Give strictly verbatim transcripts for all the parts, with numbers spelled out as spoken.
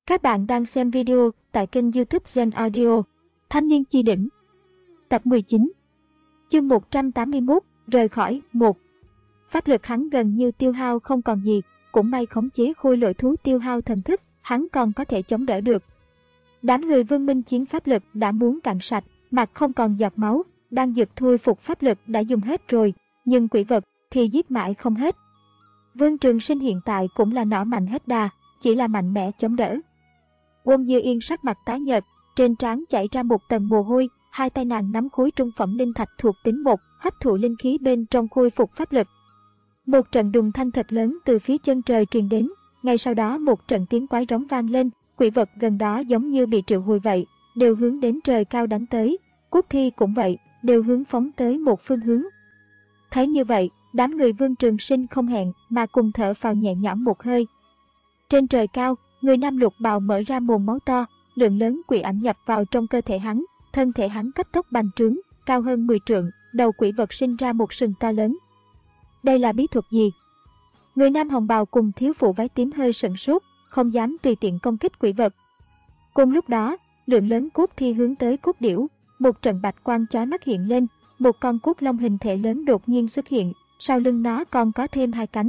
Các bạn đang xem video tại kênh YouTube Gen Audio. Thanh niên chi đỉnh. Tập mười chín. Chương một trăm tám mươi mốt, rời khỏi. một. Pháp lực hắn gần như tiêu hao không còn gì, cũng may khống chế khôi lỗi thú tiêu hao thần thức, hắn còn có thể chống đỡ được. Đám người Vương Minh Chiến pháp lực đã muốn cạn sạch, mặt không còn giọt máu, đang dược thôi phục pháp lực đã dùng hết rồi, nhưng quỷ vật thì giết mãi không hết. Vương Trường Sinh hiện tại cũng là nỏ mạnh hết đà, chỉ là mạnh mẽ chống đỡ. Quân Dư Yên sắc mặt tái nhợt, trên trán chảy ra một tầng mồ hôi, hai tay nàng nắm khối trung phẩm linh thạch thuộc tính một, hấp thụ linh khí bên trong khôi phục pháp lực. Một trận đùng thanh thật lớn từ phía chân trời truyền đến, ngay sau đó một trận tiếng quái rống vang lên, quỷ vật gần đó giống như bị triệu hồi vậy, đều hướng đến trời cao đánh tới, cốt thi cũng vậy, đều hướng phóng tới một phương hướng. Thấy như vậy, đám người Vương Trường Sinh không hẹn mà cùng thở phào nhẹ nhõm một hơi. Trên trời cao, người nam lục bào mở ra mồm máu to, lượng lớn quỷ ảnh nhập vào trong cơ thể hắn, thân thể hắn cấp tốc bành trướng, cao hơn mười trượng, đầu quỷ vật sinh ra một sừng to lớn. Đây là bí thuật gì? Người nam hồng bào cùng thiếu phụ váy tím hơi sửng sốt, không dám tùy tiện công kích quỷ vật. Cùng lúc đó, lượng lớn cốt thi hướng tới cốt điểu, một trận bạch quang chói mắt hiện lên, một con cốt long hình thể lớn đột nhiên xuất hiện, sau lưng nó còn có thêm hai cánh.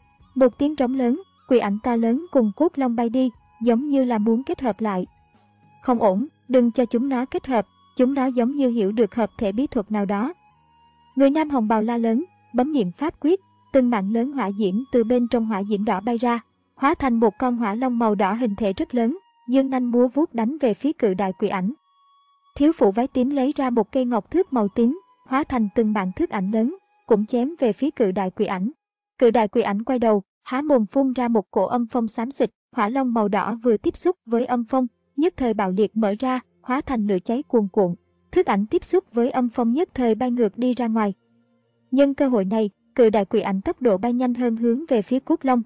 Một tiếng trống lớn, quỷ ảnh to lớn cùng cốt long bay đi, giống như là muốn kết hợp lại. Không ổn, đừng cho chúng nó kết hợp, chúng nó giống như hiểu được hợp thể bí thuật nào đó. Người nam hồng bào la lớn, bấm niệm pháp quyết, từng mạng lớn hỏa diễm từ bên trong hỏa diễm đỏ bay ra, hóa thành một con hỏa long màu đỏ hình thể rất lớn, dương nanh múa vuốt đánh về phía cự đại quỷ ảnh. Thiếu phụ váy tím lấy ra một cây ngọc thước màu tím, hóa thành từng mạng thước ảnh lớn, cũng chém về phía cự đại quỷ ảnh. Cự đại quỷ ảnh quay đầu, há mồm phun ra một cổ âm phong xám xịt, hỏa long màu đỏ vừa tiếp xúc với âm phong, nhất thời bạo liệt mở ra, hóa thành lửa cháy cuồn cuộn. Thước ảnh tiếp xúc với âm phong nhất thời bay ngược đi ra ngoài. Nhân cơ hội này, cự đại quỷ ảnh tốc độ bay nhanh hơn hướng về phía cốt long.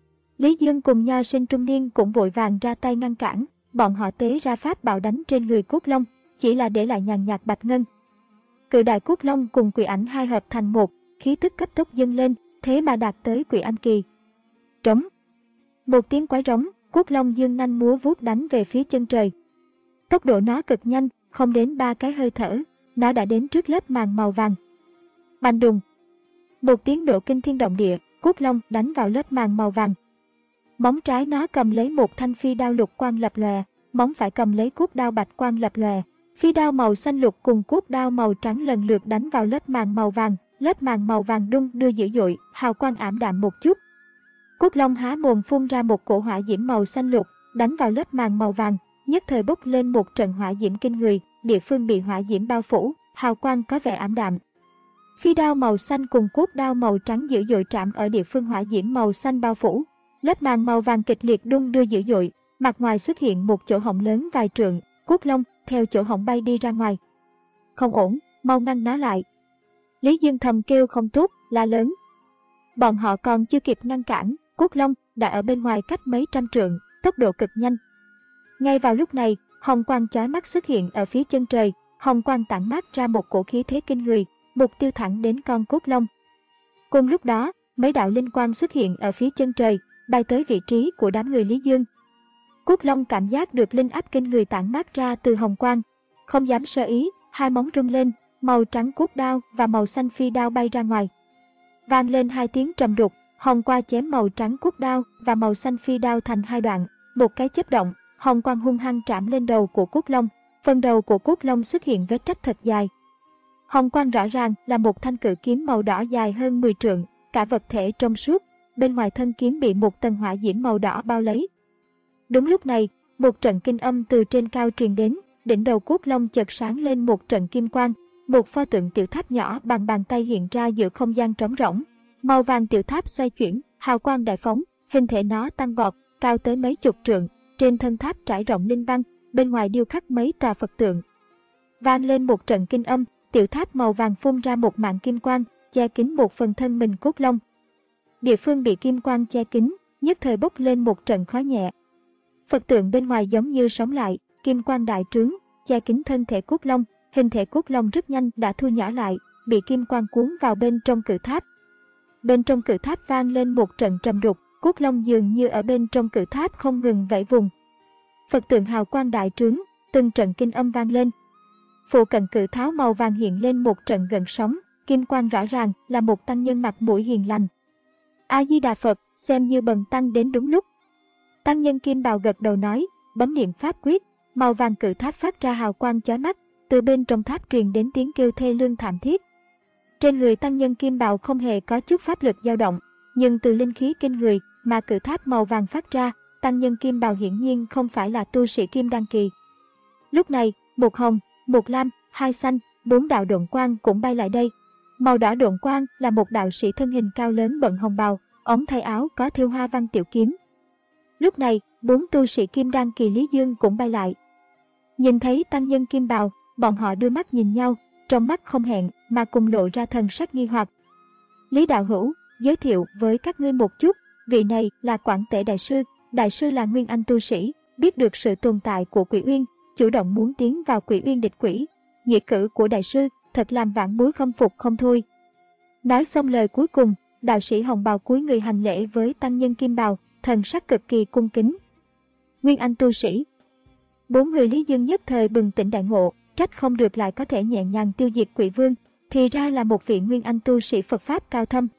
Lý Dương cùng nho sinh trung niên cũng vội vàng ra tay ngăn cản, bọn họ tế ra pháp bảo đánh trên người cốt long, chỉ là để lại nhàn nhạt bạch ngân. Cự đại cốt long cùng quỷ ảnh hai hợp thành một, khí tức cấp tốc dâng lên, thế mà đạt tới quỷ anh kỳ. Trống. Một tiếng quái rống, cốt long dương nanh múa vuốt đánh về phía chân trời. Tốc độ nó cực nhanh, không đến ba cái hơi thở, nó đã đến trước lớp màng màu vàng. Bành đùng. Một tiếng nổ kinh thiên động địa, cốt long đánh vào lớp màng màu vàng. Móng trái nó cầm lấy một thanh phi đao lục quang lập lòe, móng phải cầm lấy cốt đao bạch quang lập lòe. Phi đao màu xanh lục cùng cốt đao màu trắng lần lượt đánh vào lớp màng màu vàng, lớp màng màu vàng đung đưa dữ dội, hào quang ảm đạm một chút. Cốt long há mồm phun ra một cổ hỏa diễm màu xanh lục, đánh vào lớp màng màu vàng, nhất thời bốc lên một trận hỏa diễm kinh người, địa phương bị hỏa diễm bao phủ, hào quang có vẻ ảm đạm. Phi đao màu xanh cùng cốt đao màu trắng dữ dội chạm ở địa phương hỏa diễm màu xanh bao phủ, lớp màng màu vàng kịch liệt đung đưa dữ dội, mặt ngoài xuất hiện một chỗ hổng lớn vài trượng, cốt long theo chỗ hổng bay đi ra ngoài. Không ổn, mau ngăn nó lại. Lý Dương thầm kêu không tốt, la lớn. Bọn họ còn chưa kịp ngăn cản, cốt long đã ở bên ngoài cách mấy trăm trượng, tốc độ cực nhanh. Ngay vào lúc này, hồng quang chói mắt xuất hiện ở phía chân trời, hồng quang tản mát ra một cổ khí thế kinh người, mục tiêu thẳng đến con cốt long. Cùng lúc đó, mấy đạo linh quang xuất hiện ở phía chân trời, bay tới vị trí của đám người Lý Dương. Cốt long cảm giác được linh áp kinh người tản mát ra từ hồng quang, không dám sơ ý, hai móng rung lên, màu trắng cốt đao và màu xanh phi đao bay ra ngoài. Vang lên hai tiếng trầm đục, hồng quang chém màu trắng cốt đao và màu xanh phi đao thành hai đoạn, một cái chớp động, hồng quang hung hăng chạm lên đầu của cốt long, phần đầu của cốt long xuất hiện vết rách thật dài. Hồng quang rõ ràng là một thanh cự kiếm màu đỏ dài hơn mười trượng, cả vật thể trong suốt, bên ngoài thân kiếm bị một tầng hỏa diễm màu đỏ bao lấy. Đúng lúc này, một trận kinh âm từ trên cao truyền đến, đỉnh đầu cốt long chợt sáng lên một trận kim quang, một pho tượng tiểu tháp nhỏ bằng bàn tay hiện ra giữa không gian trống rỗng. Màu vàng tiểu tháp xoay chuyển, hào quang đại phóng, hình thể nó tăng vọt, cao tới mấy chục trượng, trên thân tháp trải rộng linh văn, bên ngoài điêu khắc mấy tòa Phật tượng. Vang lên một trận kinh âm, tiểu tháp màu vàng phun ra một mảng kim quang, che kín một phần thân mình cốt long. Địa phương bị kim quang che kín, nhất thời bốc lên một trận khói nhẹ. Phật tượng bên ngoài giống như sống lại, kim quang đại trướng, che kín thân thể cốt long, hình thể cốt long rất nhanh đã thu nhỏ lại, bị kim quang cuốn vào bên trong cự tháp. Bên trong cự tháp vang lên một trận trầm đục, cốt long dường như ở bên trong cự tháp không ngừng vẫy vùng. Phật tượng hào quang đại trướng, từng trận kinh âm vang lên. Phụ cận cự tháo màu vàng hiện lên một trận gợn sóng, kim quang rõ ràng là một tăng nhân mặt mũi hiền lành. A Di Đà Phật, xem như bần tăng đến đúng lúc. Tăng nhân kim bào gật đầu nói, bấm niệm pháp quyết, màu vàng cự tháp phát ra hào quang chói mắt, từ bên trong tháp truyền đến tiếng kêu thê lương thảm thiết. Trên người tăng nhân kim bào không hề có chút pháp lực dao động, nhưng từ linh khí kinh người mà cự tháp màu vàng phát ra, tăng nhân kim bào hiển nhiên không phải là tu sĩ kim đan kỳ. Lúc này, một hồng, một lam, hai xanh, bốn đạo độn quang cũng bay lại đây. Màu đỏ độn quang là một đạo sĩ thân hình cao lớn bận hồng bào, ống tay áo có thêu hoa văn tiểu kiếm. Lúc này, bốn tu sĩ kim đan kỳ Lý Dương cũng bay lại. Nhìn thấy tăng nhân kim bào, bọn họ đưa mắt nhìn nhau, trong mắt không hẹn mà cùng lộ ra thần sắc nghi hoặc. Lý đạo hữu, giới thiệu với các ngươi một chút, vị này là Quảng Tể đại sư, đại sư là nguyên anh tu sĩ, biết được sự tồn tại của Quỷ Uyên, chủ động muốn tiến vào Quỷ Uyên địch quỷ. Nghĩa cử của đại sư thật làm vãn bối khâm phục không thôi. Nói xong lời cuối cùng, đạo sĩ hồng bào cúi người hành lễ với tăng nhân kim bào, thần sắc cực kỳ cung kính. Nguyên anh tu sĩ. Bốn người Lý Dương nhất thời bừng tỉnh đại ngộ, trách không được lại có thể nhẹ nhàng tiêu diệt Quỷ Vương, thì ra là một vị nguyên anh tu sĩ Phật pháp cao thâm.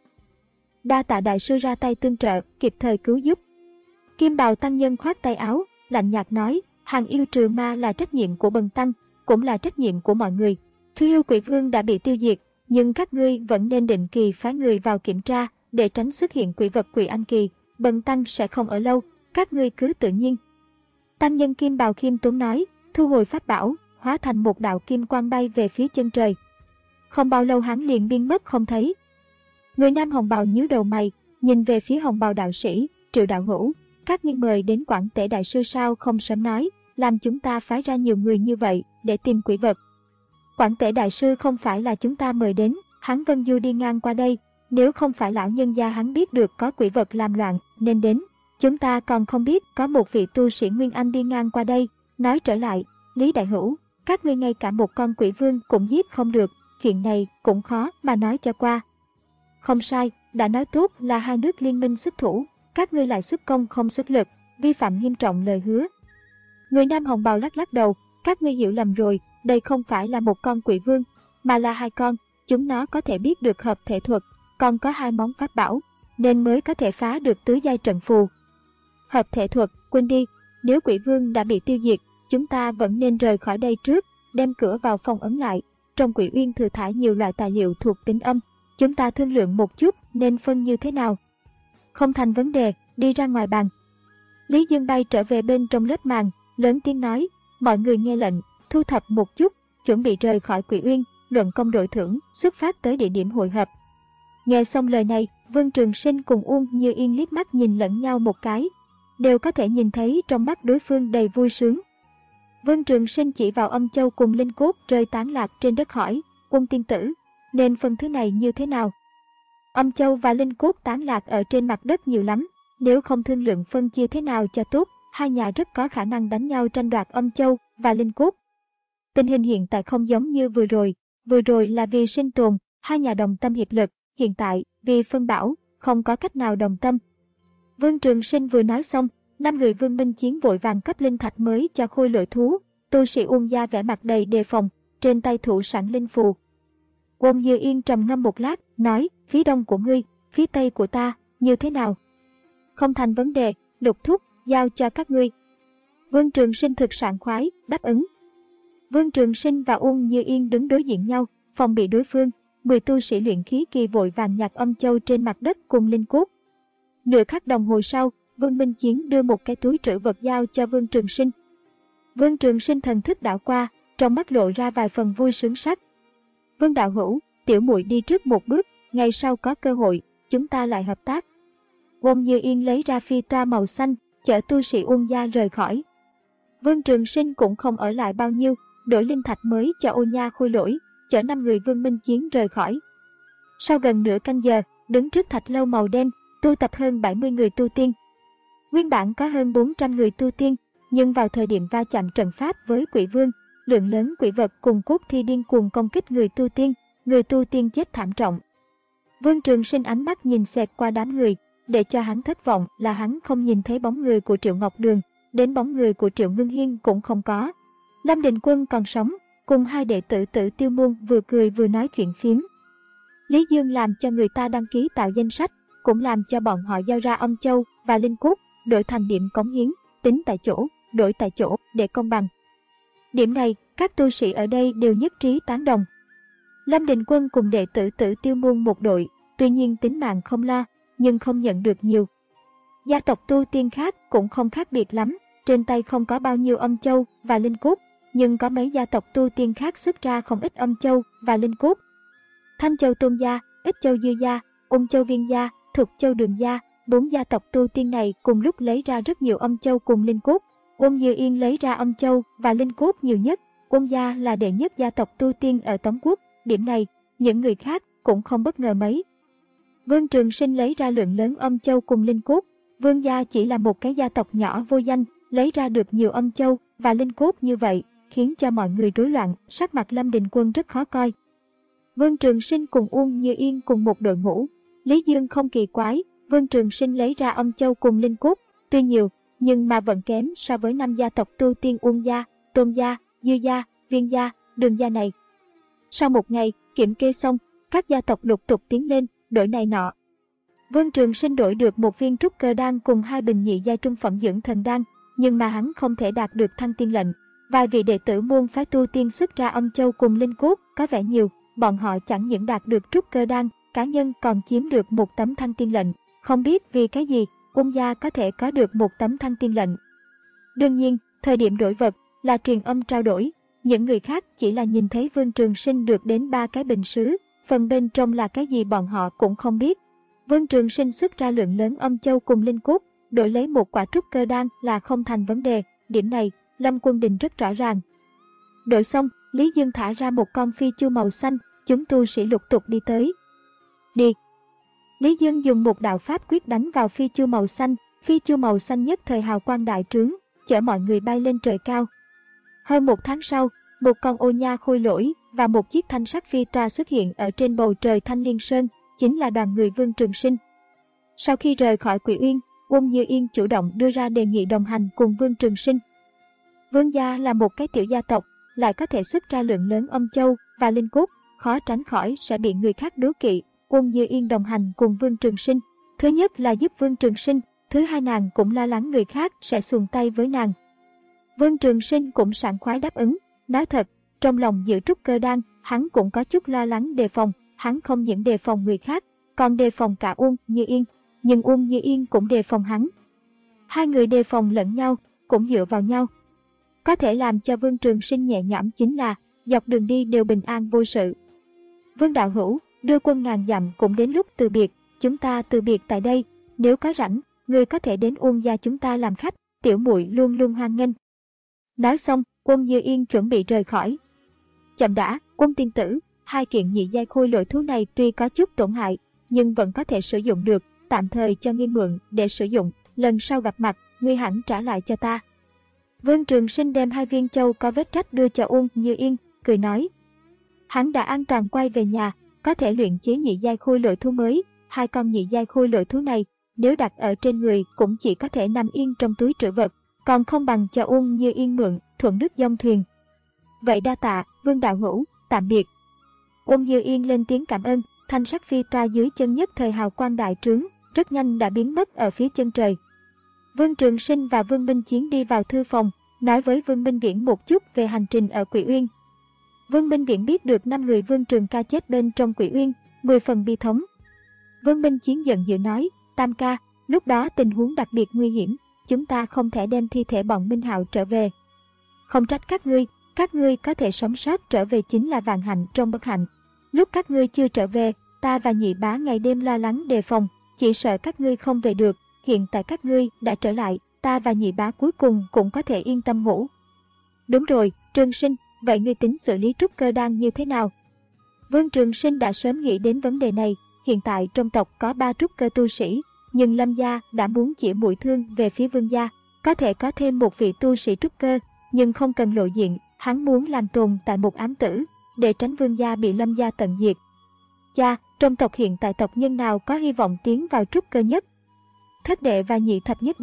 Đa tạ đại sư ra tay tương trợ, kịp thời cứu giúp. Kim bào tăng nhân khoát tay áo, lạnh nhạt nói, hàng yêu trừ ma là trách nhiệm của bần tăng, cũng là trách nhiệm của mọi người. Thứ yêu Quỷ Vương đã bị tiêu diệt, nhưng các ngươi vẫn nên định kỳ phái người vào kiểm tra, để tránh xuất hiện quỷ vật quỷ anh kỳ. Bần tăng sẽ không ở lâu, các ngươi cứ tự nhiên. Tăng nhân kim bào khiêm tốn nói, thu hồi pháp bảo, hóa thành một đạo kim quang bay về phía chân trời. Không bao lâu hắn liền biến mất không thấy. Người nam hồng bào nhíu đầu mày, nhìn về phía hồng bào đạo sĩ, Triệu đạo hữu, các ngươi mời đến Quảng Tể đại sư sao không sớm nói, làm chúng ta phái ra nhiều người như vậy để tìm quỷ vật. Quảng Tể đại sư không phải là chúng ta mời đến, hắn Vân Du đi ngang qua đây, nếu không phải lão nhân gia hắn biết được có quỷ vật làm loạn nên đến, chúng ta còn không biết có một vị tu sĩ Nguyên Anh đi ngang qua đây. Nói trở lại, Lý đại hữu, các ngươi ngay cả một con quỷ vương cũng giết không được, chuyện này cũng khó mà nói cho qua. Không sai, đã nói tốt là hai nước liên minh xuất thủ, các ngươi lại xuất công không xuất lực, vi phạm nghiêm trọng lời hứa. Người nam hồng bào lắc lắc đầu, các ngươi hiểu lầm rồi, đây không phải là một con quỷ vương, mà là hai con, chúng nó có thể biết được hợp thể thuật, còn có hai món pháp bảo, nên mới có thể phá được tứ giai trận phù. Hợp thể thuật, quên đi, nếu quỷ vương đã bị tiêu diệt, chúng ta vẫn nên rời khỏi đây trước, đem cửa vào phòng ấn lại. Trong Quỷ Uyên thừa thải nhiều loại tài liệu thuộc tính âm, chúng ta thương lượng một chút nên phân như thế nào. Không thành vấn đề, đi ra ngoài bàn. Lý Dương bay trở về bên trong lớp màn, lớn tiếng nói, mọi người nghe lệnh, thu thập một chút, chuẩn bị rời khỏi Quỷ Uyên, luận công đội thưởng, xuất phát tới địa điểm hội hợp. Nghe xong lời này, Vương Trường Sinh cùng Uông Như Yên liếc mắt nhìn lẫn nhau một cái, đều có thể nhìn thấy trong mắt đối phương đầy vui sướng. Vương Trường Sinh chỉ vào âm châu cùng linh cốt rơi tán lạc trên đất hỏi, Uông tiên tử, nên phân thứ này như thế nào? Âm châu và linh cốt tán lạc ở trên mặt đất nhiều lắm, nếu không thương lượng phân chia thế nào cho tốt, hai nhà rất có khả năng đánh nhau tranh đoạt âm châu và linh cốt. Tình hình hiện tại không giống như vừa rồi, vừa rồi là vì sinh tồn, hai nhà đồng tâm hiệp lực, hiện tại vì phân bảo, không có cách nào đồng tâm. Vương Trường Sinh vừa nói xong, năm người Vương Minh Chiến vội vàng cấp linh thạch mới cho khôi lỗi thú, tu sĩ Uông gia vẻ mặt đầy đề phòng, trên tay thủ sẵn linh phù. Uông Như Yên trầm ngâm một lát, nói, phía đông của ngươi, phía tây của ta, như thế nào? Không thành vấn đề, Lục thúc, giao cho các ngươi. Vương Trường Sinh thực sảng khoái, đáp ứng. Vương Trường Sinh và Uông Như Yên đứng đối diện nhau, phòng bị đối phương, mười tu sĩ luyện khí kỳ vội vàng nhặt âm châu trên mặt đất cùng linh cốt. Nửa khắc đồng hồ sau, Vương Minh Chiến đưa một cái túi trữ vật giao cho Vương Trường Sinh. Vương Trường Sinh thần thức đảo qua, trong mắt lộ ra vài phần vui sướng sắc. Vương đạo hữu, tiểu muội đi trước một bước, ngày sau có cơ hội, chúng ta lại hợp tác. Uông Như Yên lấy ra phi toa màu xanh, chở tu sĩ Uông gia rời khỏi. Vương Trường Sinh cũng không ở lại bao nhiêu, đổi linh thạch mới cho Ô Nha khôi lỗi, chở năm người Vương Minh Chiến rời khỏi. Sau gần nửa canh giờ, đứng trước thạch lâu màu đen, tu tập hơn bảy mươi người tu tiên. Nguyên bản có hơn bốn trăm người tu tiên, nhưng vào thời điểm va chạm trận pháp với Quỷ Vương, lượng lớn quỷ vật cùng cốt thi điên cuồng công kích người tu tiên, người tu tiên chết thảm trọng. Vương Trường Sinh ánh mắt nhìn xẹt qua đám người, để cho hắn thất vọng là hắn không nhìn thấy bóng người của Triệu Ngọc Đường, đến bóng người của Triệu Ngưng Hiên cũng không có. Lâm Đình Quân còn sống, cùng hai đệ tử Tử Tiêu Môn vừa cười vừa nói chuyện phiếm. Lý Dương làm cho người ta đăng ký tạo danh sách, cũng làm cho bọn họ giao ra âm châu và linh cốt, đổi thành điểm cống hiến, tính tại chỗ, đổi tại chỗ để công bằng. Điểm này, các tu sĩ ở đây đều nhất trí tán đồng. Lâm Đình Quân cùng đệ tử Tử Tiêu Môn một đội, tuy nhiên tính mạng không lo, nhưng không nhận được nhiều. Gia tộc tu tiên khác cũng không khác biệt lắm, trên tay không có bao nhiêu âm châu và linh cốt, nhưng có mấy gia tộc tu tiên khác xuất ra không ít âm châu và linh cốt. Thanh Châu Tôn gia, Ích Châu Dư gia, Ung Châu Viên gia, Thục Châu Đường gia, bốn gia tộc tu tiên này cùng lúc lấy ra rất nhiều âm châu cùng linh cốt. Uông Như Yên lấy ra âm châu và linh cốt nhiều nhất. Uông gia là đệ nhất gia tộc tu tiên ở Tống quốc, điểm này những người khác cũng không bất ngờ mấy. Vương Trường Sinh lấy ra lượng lớn âm châu cùng linh cốt. Vương gia chỉ là một cái gia tộc nhỏ vô danh, lấy ra được nhiều âm châu và linh cốt như vậy, khiến cho mọi người rối loạn, sắc mặt Lâm Đình Quân rất khó coi. Vương Trường Sinh cùng Uông Như Yên cùng một đội ngũ. Lý Dương không kỳ quái, Vương Trường Sinh lấy ra âm châu cùng linh cốt, tuy nhiều, nhưng mà vẫn kém so với năm gia tộc tu tiên Uông gia, Tôn gia, Dư gia, Viên gia, Đường gia này. Sau một ngày, kiểm kê xong, các gia tộc lục tục tiến lên, đổi này nọ. Vương Trường Sinh đổi được một viên trúc cơ đan cùng hai bình nhị giai trung phẩm dưỡng thần đan, nhưng mà hắn không thể đạt được thăng tiên lệnh. Vài vị đệ tử môn phái tu tiên xuất ra âm châu cùng linh cốt có vẻ nhiều, bọn họ chẳng những đạt được trúc cơ đan, cá nhân còn chiếm được một tấm thăng tiên lệnh. Không biết vì cái gì, Uông gia có thể có được một tấm thăng tiên lệnh. Đương nhiên, thời điểm đổi vật là truyền âm trao đổi, những người khác chỉ là nhìn thấy Vương Trường Sinh được đến ba cái bình sứ, phần bên trong là cái gì bọn họ cũng không biết. Vương Trường Sinh xuất ra lượng lớn âm châu cùng linh cốt, đổi lấy một quả trúc cơ đan là không thành vấn đề, điểm này Lâm Quân Đình rất rõ ràng. Đổi xong, Lý Dương thả ra một con phi chu màu xanh, chúng tu sĩ lục tục đi tới. Đi! Lý Dương dùng một đạo pháp quyết đánh vào phi chu màu xanh, phi chu màu xanh nhất thời hào quang đại trướng, chở mọi người bay lên trời cao. Hơn một tháng sau, một con ô nha khôi lỗi và một chiếc thanh sắc phi toa xuất hiện ở trên bầu trời Thanh Liên Sơn, chính là đoàn người Vương Trường Sinh. Sau khi rời khỏi Quỷ Uyên, Uông Như Yên chủ động đưa ra đề nghị đồng hành cùng Vương Trường Sinh. Vương gia là một cái tiểu gia tộc, lại có thể xuất ra lượng lớn âm châu và linh cốt, khó tránh khỏi sẽ bị người khác đố kỵ. Uông Như Yên đồng hành cùng Vương Trường Sinh, thứ nhất là giúp Vương Trường Sinh, thứ hai nàng cũng lo lắng người khác sẽ xuồng tay với nàng. Vương Trường Sinh cũng sảng khoái đáp ứng, nói thật, trong lòng giữ trúc cơ đan, hắn cũng có chút lo lắng đề phòng, hắn không những đề phòng người khác, còn đề phòng cả Uông Như Yên, nhưng Uông Như Yên cũng đề phòng hắn. Hai người đề phòng lẫn nhau, cũng dựa vào nhau. Có thể làm cho Vương Trường Sinh nhẹ nhõm chính là, dọc đường đi đều bình an vô sự. Vương đạo hữu, đưa quân ngàn dặm cũng đến lúc từ biệt, chúng ta từ biệt tại đây, nếu có rảnh, người có thể đến Uông gia chúng ta làm khách, tiểu muội luôn luôn hoan nghênh. Nói xong, Uông Như Yên chuẩn bị rời khỏi. Chậm đã, Uông tiên tử, hai kiện nhị giai khôi lỗi thú này tuy có chút tổn hại, nhưng vẫn có thể sử dụng được, tạm thời cho ngươi mượn để sử dụng, lần sau gặp mặt, ngươi hẳn trả lại cho ta. Vương Trường Sinh đem hai viên châu có vết rách đưa cho Uông Như Yên, cười nói. Hắn đã an toàn quay về nhà, có thể luyện chế nhị giai khôi lỗi thú mới, hai con nhị giai khôi lỗi thú này, nếu đặt ở trên người cũng chỉ có thể nằm yên trong túi trữ vật, còn không bằng cho Uông Như Yên mượn, thuận nước dông thuyền. Vậy đa tạ, Vương đạo hữu, tạm biệt. Uông Như Yên lên tiếng cảm ơn, thanh sắc phi toa dưới chân nhất thời hào quang đại trướng, rất nhanh đã biến mất ở phía chân trời. Vương Trường Sinh và Vương Minh Chiến đi vào thư phòng, nói với Vương Minh Viễn một chút về hành trình ở Quỷ Uyên. Vương Minh Viễn biết được năm người Vương Trường ca chết bên trong Quỷ Uyên, mười phần bi thống. Vương Minh Chiến giận dữ nói, Tam ca, lúc đó tình huống đặc biệt nguy hiểm, chúng ta không thể đem thi thể bọn Minh Hạo trở về. Không trách các ngươi, các ngươi có thể sống sót trở về chính là vạn hạnh trong bất hạnh. Lúc các ngươi chưa trở về, ta và nhị bá ngày đêm lo lắng đề phòng, chỉ sợ các ngươi không về được, hiện tại các ngươi đã trở lại, ta và nhị bá cuối cùng cũng có thể yên tâm ngủ. Đúng rồi, Trường Sinh, vậy ngươi tính xử lý trúc cơ đan như thế nào? Vương Trường Sinh đã sớm nghĩ đến vấn đề này, hiện tại trong tộc có ba trúc cơ tu sĩ, nhưng Lâm gia đã muốn chỉ mũi thương về phía Vương gia, có thể có thêm một vị tu sĩ trúc cơ, nhưng không cần lộ diện, hắn muốn làm tồn tại một ám tử, để tránh Vương gia bị Lâm gia tận diệt. Cha, trong tộc hiện tại tộc nhân nào có hy vọng tiến vào trúc cơ nhất? Thất đệ và nhị thập nhất đệ,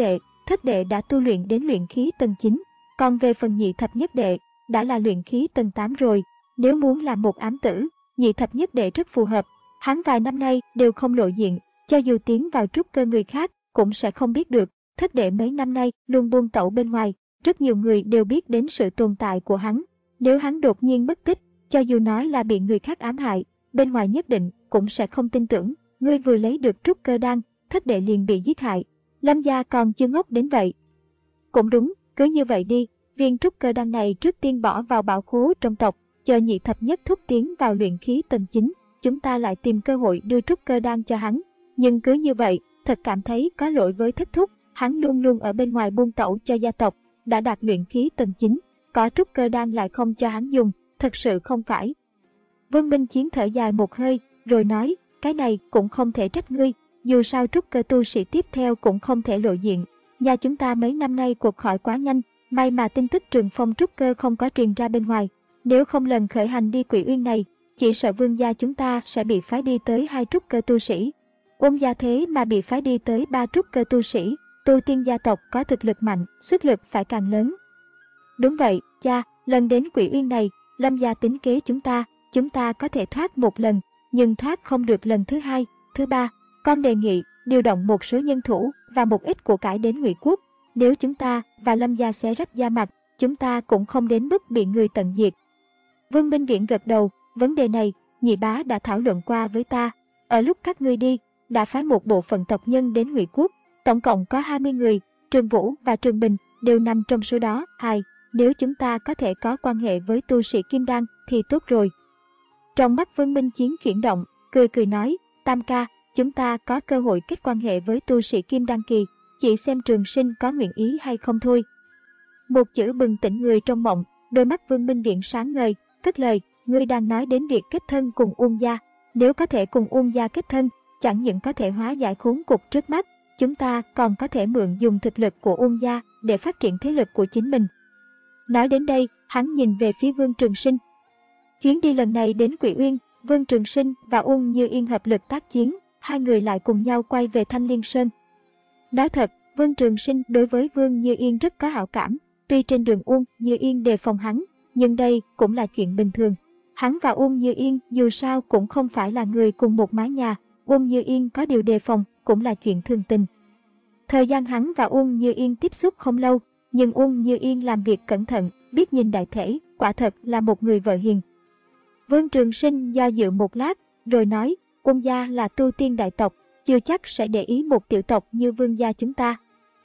thất đệ đã tu luyện đến luyện khí tầng chín, còn về phần nhị thập nhất đệ, đã là luyện khí tầng tám rồi. Nếu muốn làm một ám tử, nhị thập nhất đệ rất phù hợp. Hắn vài năm nay đều không lộ diện, cho dù tiến vào trúc cơ người khác cũng sẽ không biết được. Thất đệ mấy năm nay luôn buôn tẩu bên ngoài, rất nhiều người đều biết đến sự tồn tại của hắn. Nếu hắn đột nhiên mất tích, cho dù nói là bị người khác ám hại, bên ngoài nhất định cũng sẽ không tin tưởng. Ngươi vừa lấy được trúc cơ đan, thất đệ liền bị giết hại. Lâm gia còn chưa ngốc đến vậy. Cũng đúng, cứ như vậy đi, viên trúc cơ đan này trước tiên bỏ vào bảo khố trong tộc, chờ nhị thập nhất thúc tiến vào luyện khí tầng chín, chúng ta lại tìm cơ hội đưa trúc cơ đan cho hắn. Nhưng cứ như vậy, thật cảm thấy có lỗi với thất thúc, hắn luôn luôn ở bên ngoài buôn tẩu cho gia tộc, đã đạt luyện khí tầng chín, có trúc cơ đan lại không cho hắn dùng, thật sự không phải. Vương Minh Chiến thở dài một hơi, rồi nói, cái này cũng không thể trách ngươi, dù sao trúc cơ tu sĩ tiếp theo cũng không thể lộ diện. Nhà chúng ta mấy năm nay cuộc khỏi quá nhanh, may mà tin tức trường phong trúc cơ không có truyền ra bên ngoài. Nếu không lần khởi hành đi Quỷ Uyên này, chỉ sợ vương gia chúng ta sẽ bị phái đi tới hai trúc cơ tu sĩ. Ôn gia thế mà bị phái đi tới ba trúc cơ tu sĩ, tu tiên gia tộc có thực lực mạnh, sức lực phải càng lớn. Đúng vậy, cha, lần đến Quỷ Uyên này, Lâm gia tính kế chúng ta, chúng ta có thể thoát một lần, nhưng thoát không được lần thứ hai, thứ ba. Con đề nghị điều động một số nhân thủ và một ít của cải đến Ngụy Quốc. Nếu chúng ta và Lâm gia xé rách da mặt, chúng ta cũng không đến mức bị người tận diệt. Vương Minh Viễn gật đầu, vấn đề này, nhị bá đã thảo luận qua với ta. Ở lúc các ngươi đi, đã phái một bộ phận tộc nhân đến Ngụy Quốc, tổng cộng có hai mươi người, Trường Vũ và Trường Bình đều nằm trong số đó. Hai, nếu chúng ta có thể có quan hệ với tu sĩ Kim Đan thì tốt rồi. Trong mắt Vương Minh Chiến chuyển động, cười cười nói, Tam ca, chúng ta có cơ hội kết quan hệ với tu sĩ Kim Đan kỳ, chỉ xem Trường Sinh có nguyện ý hay không thôi. Một chữ bừng tỉnh người trong mộng, đôi mắt Vương Minh Viễn sáng ngời, cất lời, ngươi đang nói đến việc kết thân cùng Uông gia. Nếu có thể cùng Uông gia kết thân, chẳng những có thể hóa giải khốn cục trước mắt, chúng ta còn có thể mượn dùng thực lực của Uông gia để phát triển thế lực của chính mình. Nói đến đây, hắn nhìn về phía Vương Trường Sinh. Chuyến đi lần này đến Quỷ Uyên, Vương Trường Sinh và Uông Như Yên hợp lực tác chiến, hai người lại cùng nhau quay về Thanh Liên Sơn. Nói thật, Vương Trường Sinh đối với Vương Như Yên rất có hảo cảm, tuy trên đường Uông Như Yên đề phòng hắn, nhưng đây cũng là chuyện bình thường. Hắn và Uông Như Yên dù sao cũng không phải là người cùng một mái nhà, Uông Như Yên có điều đề phòng cũng là chuyện thường tình. Thời gian hắn và Uông Như Yên tiếp xúc không lâu, nhưng Uông Như Yên làm việc cẩn thận, biết nhìn đại thể, quả thật là một người vợ hiền. Vương Trường Sinh do dự một lát, rồi nói, Uông gia là tu tiên đại tộc, chưa chắc sẽ để ý một tiểu tộc như Vương gia chúng ta.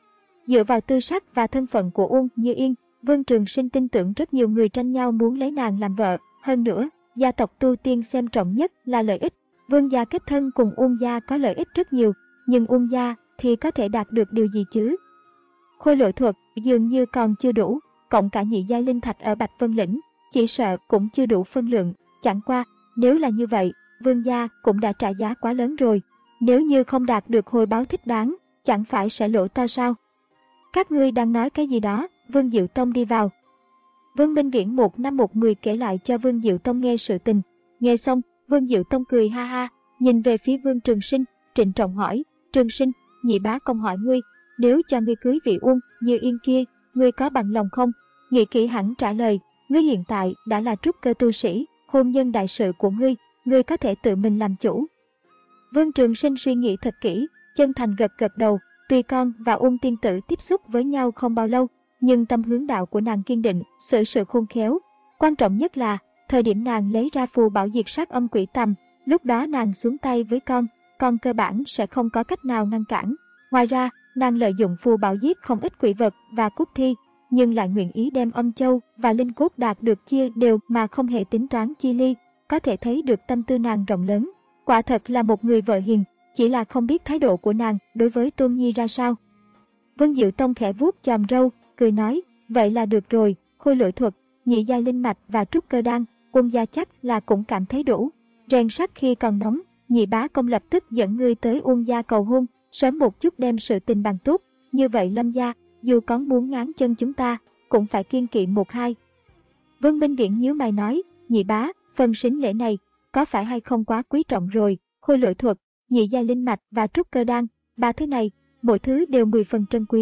Dựa vào tư sắc và thân phận của Uông Như Yên, Vương Trường Sinh tin tưởng rất nhiều người tranh nhau muốn lấy nàng làm vợ. Hơn nữa, gia tộc tu tiên xem trọng nhất là lợi ích. Vương gia kết thân cùng Uông gia có lợi ích rất nhiều, nhưng Uông gia thì có thể đạt được điều gì chứ? Khôi lỗi thuật dường như còn chưa đủ, cộng cả nhị giai linh thạch ở Bạch Vân Lĩnh, chỉ sợ cũng chưa đủ phân lượng. Chẳng qua, nếu là như vậy, Vương gia cũng đã trả giá quá lớn rồi. Nếu như không đạt được hồi báo thích đáng, chẳng phải sẽ lỗ to sao? Các ngươi đang nói cái gì đó? Vương Diệu Tông đi vào. Vương Minh Viễn một năm một mười kể lại cho Vương Diệu Tông nghe sự tình. Nghe xong, Vương Diệu Tông cười ha ha, nhìn về phía Vương Trường Sinh, trịnh trọng hỏi, Trường Sinh, nhị bá công hỏi ngươi, nếu cho ngươi cưới vị Uông Như Yên kia, ngươi có bằng lòng không? Nghĩ kỹ hẳn trả lời, ngươi hiện tại đã là trúc cơ tu sĩ, hôn nhân đại sự của ngươi, ngươi có thể tự mình làm chủ. Vương Trường Sinh suy nghĩ thật kỹ, chân thành gật gật đầu. Tuy con và Uông tiên tử tiếp xúc với nhau không bao lâu, nhưng tâm hướng đạo của nàng kiên định, xử sự khôn khéo. Quan trọng nhất là, thời điểm nàng lấy ra phù bảo diệt sát âm quỷ tầm, lúc đó nàng xuống tay với con, con cơ bản sẽ không có cách nào ngăn cản. Ngoài ra, nàng lợi dụng phù bảo giết không ít quỷ vật và cốt thi, nhưng lại nguyện ý đem âm châu và linh cốt đạt được chia đều mà không hề tính toán chi ly, có thể thấy được tâm tư nàng rộng lớn. Quả thật là một người vợ hiền, chỉ là không biết thái độ của nàng đối với Tôn Nhi ra sao. Vương Diệu Tông khẽ vuốt chòm râu, cười nói, vậy là được rồi, khôi lỗi thuật, nhị giai linh mạch và trúc cơ đan, Uông gia chắc là cũng cảm thấy đủ. Rèn sắt khi còn nóng, nhị bá công lập tức dẫn ngươi tới Uông gia cầu hôn, sớm một chút đem sự tình bằng tốt, như vậy Lâm gia, dù có muốn ngáng chân chúng ta, cũng phải kiên kỵ một hai. Vương Minh Viễn nhíu mày nói, nhị bá, phần sính lễ này, có phải hay không quá quý trọng rồi, khôi lỗi thuật, nhị giai linh mạch và trúc cơ đan, ba thứ này, mỗi thứ đều mười phần trân quý.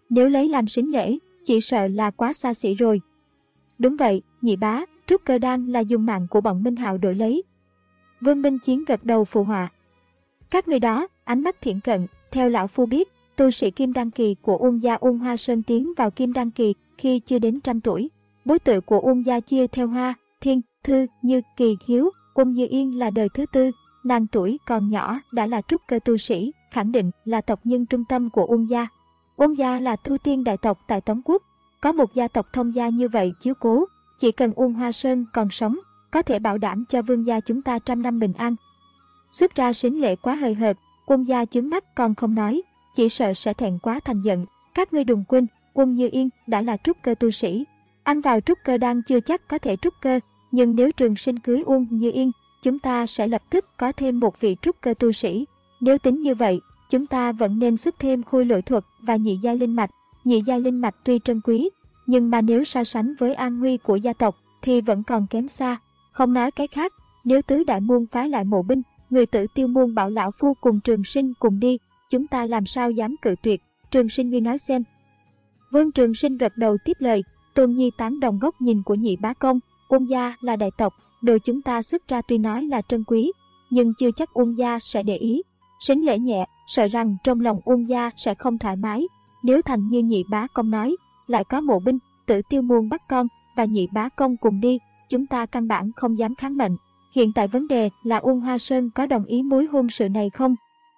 Nếu lấy làm sính lễ, chỉ sợ là quá xa xỉ rồi. Đúng vậy, nhị bá, trúc cơ đan là dùng mạng của bọn Minh Hạo đổi lấy. Vương Minh Chiến gật đầu phụ họa. Các người đó, ánh mắt thiện cận, theo lão phu biết, tu sĩ Kim Đan Kỳ của Uông gia Uông Hoa Sơn tiến vào Kim Đan Kỳ khi chưa đến trăm tuổi. Bối tự của Uông gia chia theo Hoa, Thiên, Thư, Như, Kỳ, Hiếu. Uông Như Yên là đời thứ tư, nàng tuổi còn nhỏ đã là trúc cơ tu sĩ, khẳng định là tộc nhân trung tâm của Uông gia. Uông gia là tu tiên đại tộc tại Tống Quốc, có một gia tộc thông gia như vậy chiếu cố, chỉ cần Uông Hoa Sơn còn sống, có thể bảo đảm cho vương gia chúng ta trăm năm bình an. Xuất ra sính lễ quá hời hợt, Uông gia chướng mắt còn không nói, chỉ sợ sẽ thẹn quá thành giận. Các ngươi đừng quên, Uông Như Yên đã là trúc cơ tu sĩ, ăn vào trúc cơ đan chưa chắc có thể trúc cơ, nhưng nếu Trường Sinh cưới Uông Như Yên, chúng ta sẽ lập tức có thêm một vị trúc cơ tu sĩ. Nếu tính như vậy, chúng ta vẫn nên xuất thêm khôi lỗi thuật và nhị giai linh mạch. Nhị giai linh mạch tuy trân quý, nhưng mà nếu so sánh với an nguy của gia tộc thì vẫn còn kém xa. Không nói cái khác, nếu tứ đại môn phái lại mộ binh, người Tử Tiêu môn bảo lão phu cùng Trường Sinh cùng đi, chúng ta làm sao dám cự tuyệt. Trường Sinh ngươi nói xem. Vương Trường Sinh gật đầu tiếp lời. Tôn Nhi tán đồng góc nhìn của nhị bá công. Uông gia là đại tộc, đồ chúng ta xuất ra tuy nói là trân quý, nhưng chưa chắc Uông gia sẽ để ý. Sính lễ nhẹ, sợ rằng trong lòng Uông gia sẽ không thoải mái. Nếu thành như nhị bá công nói, lại có mộ binh, Tử Tiêu môn bắt con và nhị bá công cùng đi, chúng ta căn bản không dám kháng mệnh. Hiện tại vấn đề là Uông Hoa Sơn có đồng ý mối hôn sự này không?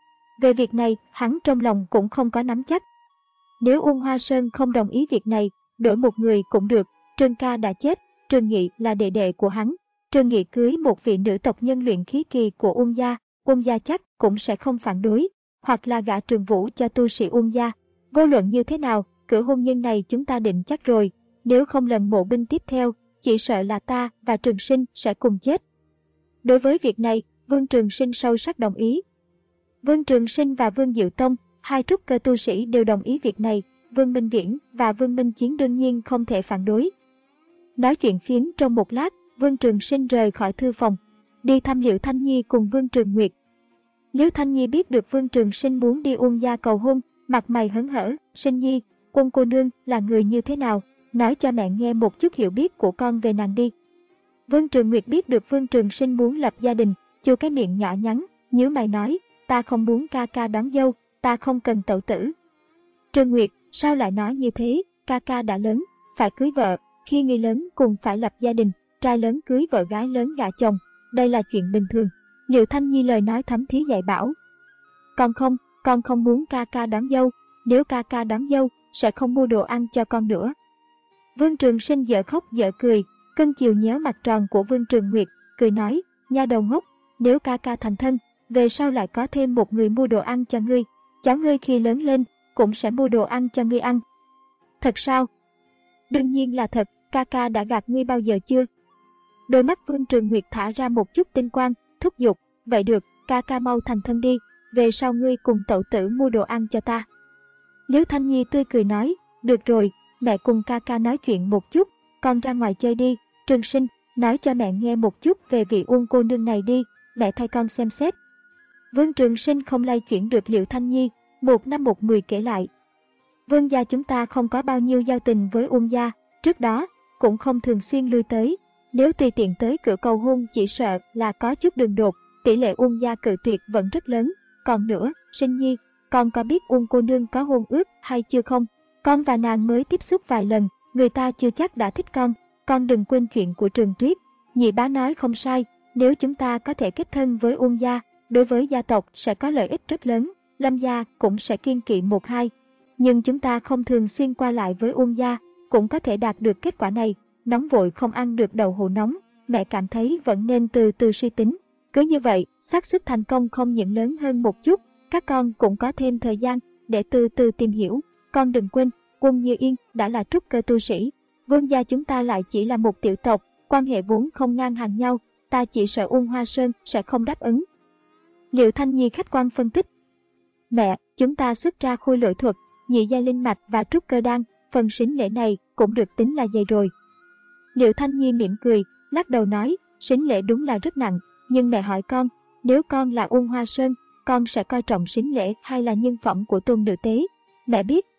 Về việc này, hắn trong lòng cũng không có nắm chắc. Nếu Uông Hoa Sơn không đồng ý việc này, đổi một người cũng được. Trương ca đã chết, Trương Nghị là đệ đệ của hắn. Trương Nghị cưới một vị nữ tộc nhân luyện khí kỳ của Uông gia, Uông gia chắc cũng sẽ không phản đối, hoặc là gả Trường Vũ cho tu sĩ Uông gia. Vô luận như thế nào, cửa hôn nhân này chúng ta định chắc rồi, nếu không lần mộ binh tiếp theo, chỉ sợ là ta và Trường Sinh sẽ cùng chết. Đối với việc này, Vương Trường Sinh sâu sắc đồng ý. Vương Trường Sinh và Vương Diệu Tông, hai trúc cơ tu sĩ đều đồng ý việc này, Vương Minh Viễn và Vương Minh Chiến đương nhiên không thể phản đối. Nói chuyện phiếm trong một lát, Vương Trường Sinh rời khỏi thư phòng, đi thăm Liễu Thanh Nhi cùng Vương Trường Nguyệt. Liễu Thanh Nhi biết được Vương Trường Sinh muốn đi Uông gia cầu hôn, mặt mày hớn hở. Sinh Nhi, Quân cô nương là người như thế nào, nói cho mẹ nghe một chút hiểu biết của con về nàng đi. Vương Trường Nguyệt biết được Vương Trường Sinh muốn lập gia đình, chu cái miệng nhỏ nhắn, nhíu mày nói, ta không muốn ca ca đón dâu, ta không cần tẩu tử. Trường Nguyệt, sao lại nói như thế, ca ca đã lớn, phải cưới vợ, khi người lớn cùng phải lập gia đình, trai lớn cưới vợ gái lớn gả chồng, đây là chuyện bình thường. Liễu Thanh Nhi lời nói thấm thía dạy bảo. Con không, con không muốn ca ca đón dâu, nếu ca ca đón dâu, sẽ không mua đồ ăn cho con nữa. Vương Trường Sinh dở khóc dở cười, cưng chiều nhéo mặt tròn của Vương Trường Nguyệt, cười nói, nha đầu ngốc, nếu ca ca thành thân, về sau lại có thêm một người mua đồ ăn cho ngươi, cháu ngươi khi lớn lên, cũng sẽ mua đồ ăn cho ngươi ăn. Thật sao? Đương nhiên là thật, ca ca đã gạt ngươi bao giờ chưa? Đôi mắt Vương Trường Nguyệt thả ra một chút tinh quang, thúc giục, vậy được, ca ca mau thành thân đi, về sau ngươi cùng tẩu tử mua đồ ăn cho ta. Liễu Thanh Nhi tươi cười nói, được rồi, mẹ cùng ca ca nói chuyện một chút, con ra ngoài chơi đi. Trường Sinh, nói cho mẹ nghe một chút về vị Uông cô nương này đi, mẹ thay con xem xét. Vương Trường Sinh không lay chuyển được Liễu Thanh Nhi, một năm một mười kể lại. Vương gia chúng ta không có bao nhiêu giao tình với Uông gia, trước đó cũng không thường xuyên lui tới, nếu tùy tiện tới cửa cầu hôn chỉ sợ là có chút đường đột, tỷ lệ Uông gia cự tuyệt vẫn rất lớn. Còn nữa, Sinh Nhi, con có biết Uông cô nương có hôn ước hay chưa không? Con và nàng mới tiếp xúc vài lần, người ta chưa chắc đã thích con, con đừng quên chuyện của Trường Tuyết. Nhị bá nói không sai, nếu chúng ta có thể kết thân với Uông gia, đối với gia tộc sẽ có lợi ích rất lớn, Lâm gia cũng sẽ kiêng kỵ một hai. Nhưng chúng ta không thường xuyên qua lại với Uông gia, cũng có thể đạt được kết quả này, nóng vội không ăn được đậu hũ nóng, mẹ cảm thấy vẫn nên từ từ suy tính. Cứ như vậy, xác suất thành công không những lớn hơn một chút, các con cũng có thêm thời gian để từ từ tìm hiểu. Con đừng quên, Uông Như Yên đã là trúc cơ tu sĩ, Vương gia chúng ta lại chỉ là một tiểu tộc, quan hệ vốn không ngang hàng nhau, ta chỉ sợ Uông Hoa Sơn sẽ không đáp ứng. Liễu Thanh Nhi khách quan phân tích. Mẹ, chúng ta xuất ra khôi lỗi thuật, nhị giai linh mạch và trúc cơ đan, phần sính lễ này cũng được tính là dày rồi. Liễu Thanh Nhi mỉm cười, lắc đầu nói, sính lễ đúng là rất nặng, nhưng mẹ hỏi con, nếu con là Uông Hoa Sơn, con sẽ coi trọng sính lễ hay là nhân phẩm của tôn nữ tế? Mẹ biết,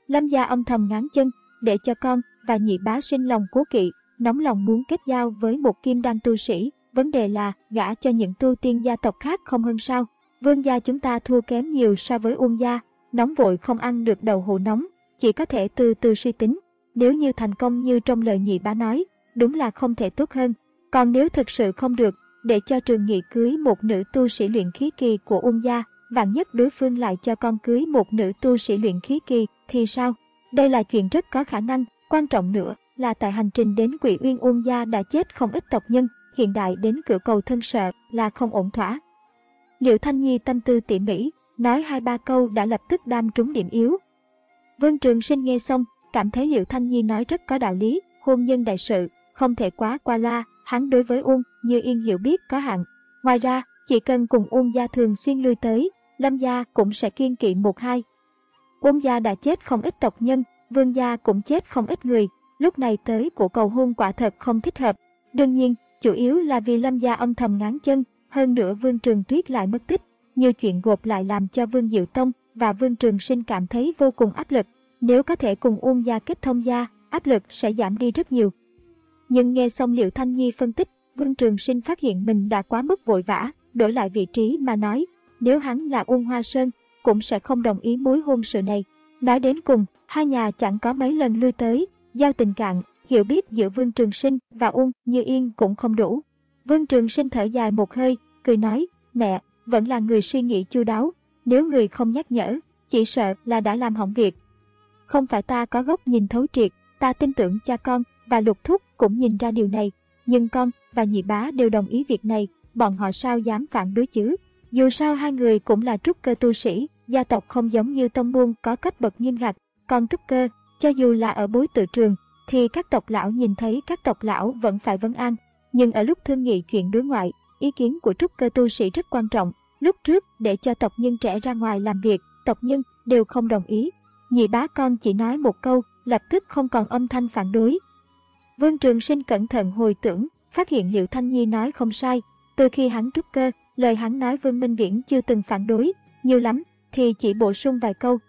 Lâm gia âm thầm ngáng chân, để cho con và nhị bá sinh lòng cố kỵ, nóng lòng muốn kết giao với một kim đan tu sĩ. Vấn đề là gả cho những tu tiên gia tộc khác không hơn sao? Vương gia chúng ta thua kém nhiều so với Uông gia, nóng vội không ăn được đậu hũ nóng, chỉ có thể từ từ suy tính. Nếu như thành công như trong lời nhị bá nói, đúng là không thể tốt hơn. Còn nếu thực sự không được, để cho Trường Nghị cưới một nữ tu sĩ luyện khí kỳ của Uông gia, vạn nhất đối phương lại cho con cưới một nữ tu sĩ luyện khí kỳ thì sao? Đây là chuyện rất có khả năng, quan trọng nữa là tại hành trình đến Quỷ Uyên Uông gia đã chết không ít tộc nhân, hiện đại đến cửa cầu thân sợ là không ổn thỏa. Liệu Thanh Nhi tâm tư tỉ mỉ, nói hai ba câu đã lập tức đam trúng điểm yếu. Vương Trường Sinh nghe xong, cảm thấy Liệu Thanh Nhi nói rất có đạo lý, hôn nhân đại sự, không thể quá qua loa, hắn đối với Uông Như Yên hiểu biết có hạn. Ngoài ra, chỉ cần cùng Uông gia thường xuyên lui tới, Lâm gia cũng sẽ kiêng kỵ một hai. Uông gia đã chết không ít tộc nhân, Vương gia cũng chết không ít người, lúc này tới của cầu hôn quả thật không thích hợp. Đương nhiên, chủ yếu là vì Lâm gia âm thầm ngáng chân, hơn nữa Vương Trường Tuyết lại mất tích, nhiều chuyện gộp lại làm cho Vương Diệu Tông và Vương Trường Sinh cảm thấy vô cùng áp lực. Nếu có thể cùng Uông gia kết thông gia, áp lực sẽ giảm đi rất nhiều. Nhưng nghe xong Liệu Thanh Nhi phân tích, Vương Trường Sinh phát hiện mình đã quá mức vội vã, đổi lại vị trí mà nói, nếu hắn là Uông Hoa Sơn, cũng sẽ không đồng ý mối hôn sự này. Nói đến cùng, hai nhà chẳng có mấy lần lui tới, giao tình cạn, hiểu biết giữa Vương Trường Sinh và Uông Như Yên cũng không đủ. Vương Trường Sinh thở dài một hơi, cười nói, mẹ, vẫn là người suy nghĩ chu đáo, nếu người không nhắc nhở, chỉ sợ là đã làm hỏng việc. Không phải ta có góc nhìn thấu triệt, ta tin tưởng cha con và Lục Thúc cũng nhìn ra điều này, nhưng con và nhị bá đều đồng ý việc này, bọn họ sao dám phản đối chứ? Dù sao hai người cũng là trúc cơ tu sĩ, gia tộc không giống như tông môn có cấp bậc nghiêm ngặt, còn trúc cơ, cho dù là ở bối tự trường, thì các tộc lão nhìn thấy các tộc lão vẫn phải vấn an. Nhưng ở lúc thương nghị chuyện đối ngoại, ý kiến của trúc cơ tu sĩ rất quan trọng. Lúc trước, để cho tộc nhân trẻ ra ngoài làm việc, tộc nhân đều không đồng ý. Nhị bá con chỉ nói một câu, lập tức không còn âm thanh phản đối. Vương Trường Sinh cẩn thận hồi tưởng, phát hiện Liệu Thanh Nhi nói không sai. Từ khi hắn trúc cơ, lời hắn nói Vương Minh Viễn chưa từng phản đối, nhiều lắm thì chỉ bổ sung vài câu.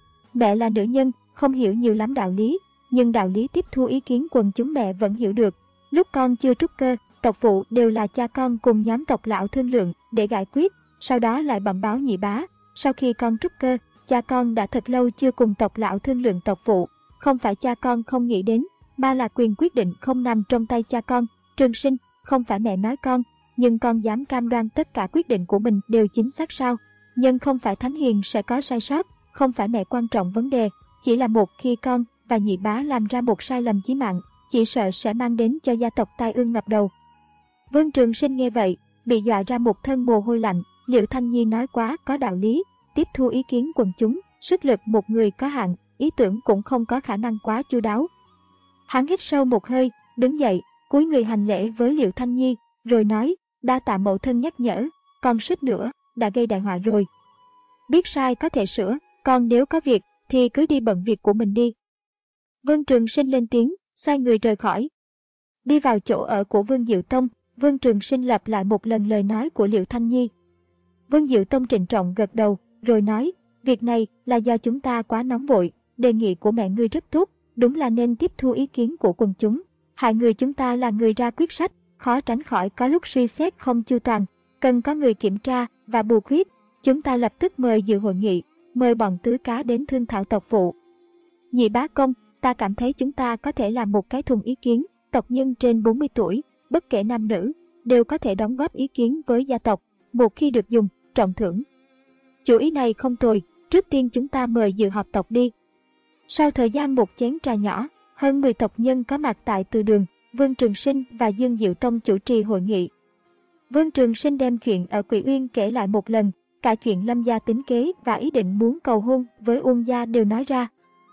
Mẹ là nữ nhân, không hiểu nhiều lắm đạo lý, nhưng đạo lý tiếp thu ý kiến quần chúng mẹ vẫn hiểu được. Lúc con chưa trúc cơ, tộc vụ đều là cha con cùng nhóm tộc lão thương lượng để giải quyết, sau đó lại bẩm báo nhị bá. Sau khi con trúc cơ, cha con đã thật lâu chưa cùng tộc lão thương lượng tộc vụ, không phải cha con không nghĩ đến, mà là quyền quyết định không nằm trong tay cha con. Trường Sinh, không phải mẹ nói con, nhưng con dám cam đoan tất cả quyết định của mình đều chính xác sao? Nhưng không phải thánh hiền sẽ có sai sót, không phải mẹ quan trọng vấn đề, chỉ là một khi con và nhị bá làm ra một sai lầm chí mạng, chỉ sợ sẽ mang đến cho gia tộc tai ương ngập đầu. Vương Trường Sinh nghe vậy, bị dọa ra một thân mồ hôi lạnh. Liệu Thanh Nhi nói quá có đạo lý, tiếp thu ý kiến quần chúng, sức lực một người có hạn, ý tưởng cũng không có khả năng quá chu đáo. Hắn hít sâu một hơi, đứng dậy, cúi người hành lễ với Liệu Thanh Nhi, rồi nói, đa tạ mẫu thân nhắc nhở, con suýt nữa đã gây đại họa rồi. Biết sai có thể sửa, còn nếu có việc thì cứ đi bận việc của mình đi. Vương Trường Sinh lên tiếng, xoay người rời khỏi. Đi vào chỗ ở của Vương Diệu Tông, Vương Trường Sinh lặp lại một lần lời nói của Liệu Thanh Nhi. Vương Diệu Tông trịnh trọng gật đầu, rồi nói, việc này là do chúng ta quá nóng vội, đề nghị của mẹ ngươi rất tốt, đúng là nên tiếp thu ý kiến của quần chúng. Hai người chúng ta là người ra quyết sách, khó tránh khỏi có lúc suy xét không chu toàn, cần có người kiểm tra và bù khuyết. Chúng ta lập tức mời dự hội nghị, mời bọn tứ cá đến thương thảo tộc vụ. Nhị bá công, ta cảm thấy chúng ta có thể làm một cái thùng ý kiến, tộc nhân trên bốn mươi tuổi, bất kể nam nữ, đều có thể đóng góp ý kiến với gia tộc, một khi được dùng, trọng thưởng. Chủ ý này không tồi, trước tiên chúng ta mời dự họp tộc đi. Sau thời gian một chén trà nhỏ, hơn mười tộc nhân có mặt tại từ đường, Vương Trường Sinh và Dương Diệu Tông chủ trì hội nghị. Vương Trường Sinh đem chuyện ở Quỷ Uyên kể lại một lần, cả chuyện Lâm gia tính kế và ý định muốn cầu hôn với Uông gia đều nói ra.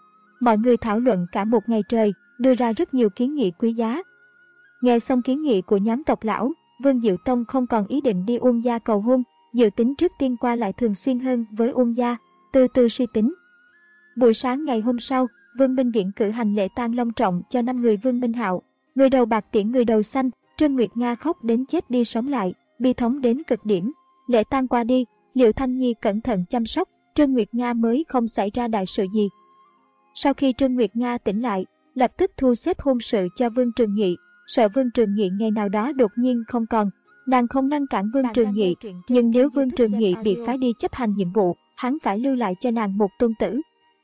Mọi người thảo luận cả một ngày trời, đưa ra rất nhiều kiến nghị quý giá. Nghe xong kiến nghị của nhóm tộc lão, Vương Diệu Tông không còn ý định đi Uông gia cầu hôn, dự tính trước tiên qua lại thường xuyên hơn với Uông gia, từ từ suy tính. Buổi sáng ngày hôm sau, Vương Minh Viễn cử hành lễ tang long trọng cho năm người Vương Minh Hạo, người đầu bạc tiễn người đầu xanh. Trương Nguyệt Nga khóc đến chết đi sống lại, bi thống đến cực điểm. Lễ tang qua đi, Liệu Thanh Nhi cẩn thận chăm sóc, Trương Nguyệt Nga mới không xảy ra đại sự gì. Sau khi Trương Nguyệt Nga tỉnh lại, lập tức thu xếp hôn sự cho Vương Trường Nghị, sợ Vương Trường Nghị ngày nào đó đột nhiên không còn. Nàng không ngăn cản Vương Trường Nghị, nhưng nếu Vương Trường Nghị bị phái đi chấp hành nhiệm vụ, hắn phải lưu lại cho nàng một tôn tử.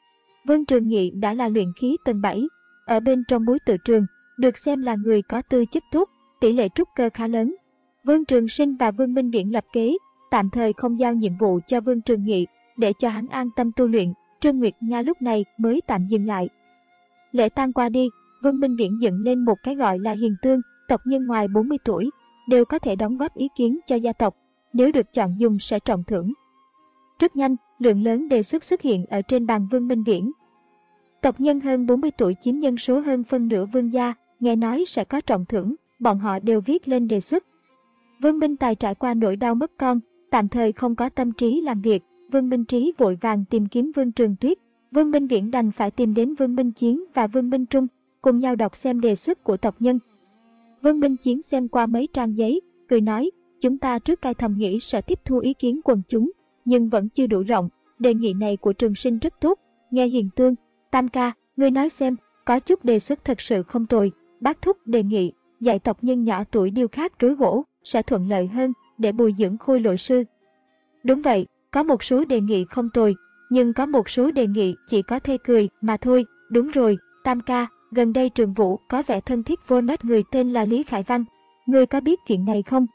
Vương Trường Nghị đã là luyện khí tầng bảy, ở bên trong múi tự trường, được xem là người có tư chất tốt, tỷ lệ trúc cơ khá lớn. Vương Trường Sinh và Vương Minh Viễn lập kế, tạm thời không giao nhiệm vụ cho Vương Trường Nghị, để cho hắn an tâm tu luyện. Trương Nguyệt Nga lúc này mới tạm dừng lại. Lễ tang qua đi, Vương Minh Viễn dựng lên một cái gọi là hiền tương, tộc nhân ngoài bốn mươi tuổi, đều có thể đóng góp ý kiến cho gia tộc, nếu được chọn dùng sẽ trọng thưởng. Rất nhanh, lượng lớn đề xuất xuất hiện ở trên bàn Vương Minh Viễn. Tộc nhân hơn bốn mươi tuổi chiếm nhân số hơn phân nửa Vương gia, nghe nói sẽ có trọng thưởng, bọn họ đều viết lên đề xuất. Vương Minh Tài trải qua nỗi đau mất con, tạm thời không có tâm trí làm việc, Vương Minh Trí vội vàng tìm kiếm Vương Trường Tuyết. Vương Minh Viễn đành phải tìm đến Vương Minh Chiến và Vương Minh Trung, cùng nhau đọc xem đề xuất của tộc nhân. Vương Minh Chiến xem qua mấy trang giấy, cười nói, chúng ta trước cai thầm nghĩ sẽ tiếp thu ý kiến quần chúng, nhưng vẫn chưa đủ rộng, đề nghị này của Trường Sinh rất tốt, nghe Hiền Tương, Tam ca, ngươi nói xem, có chút đề xuất thật sự không tồi, Bác Thúc đề nghị, dạy tộc nhân nhỏ tuổi điêu khắc rối gỗ, sẽ thuận lợi hơn, để bồi dưỡng khôi lỗi sư. Đúng vậy, có một số đề nghị không tồi, nhưng có một số đề nghị chỉ có thê cười mà thôi. Đúng rồi, Tam ca, gần đây Trường Vũ có vẻ thân thiết với mấy người tên là Lý Khải Văn, ngươi có biết chuyện này không?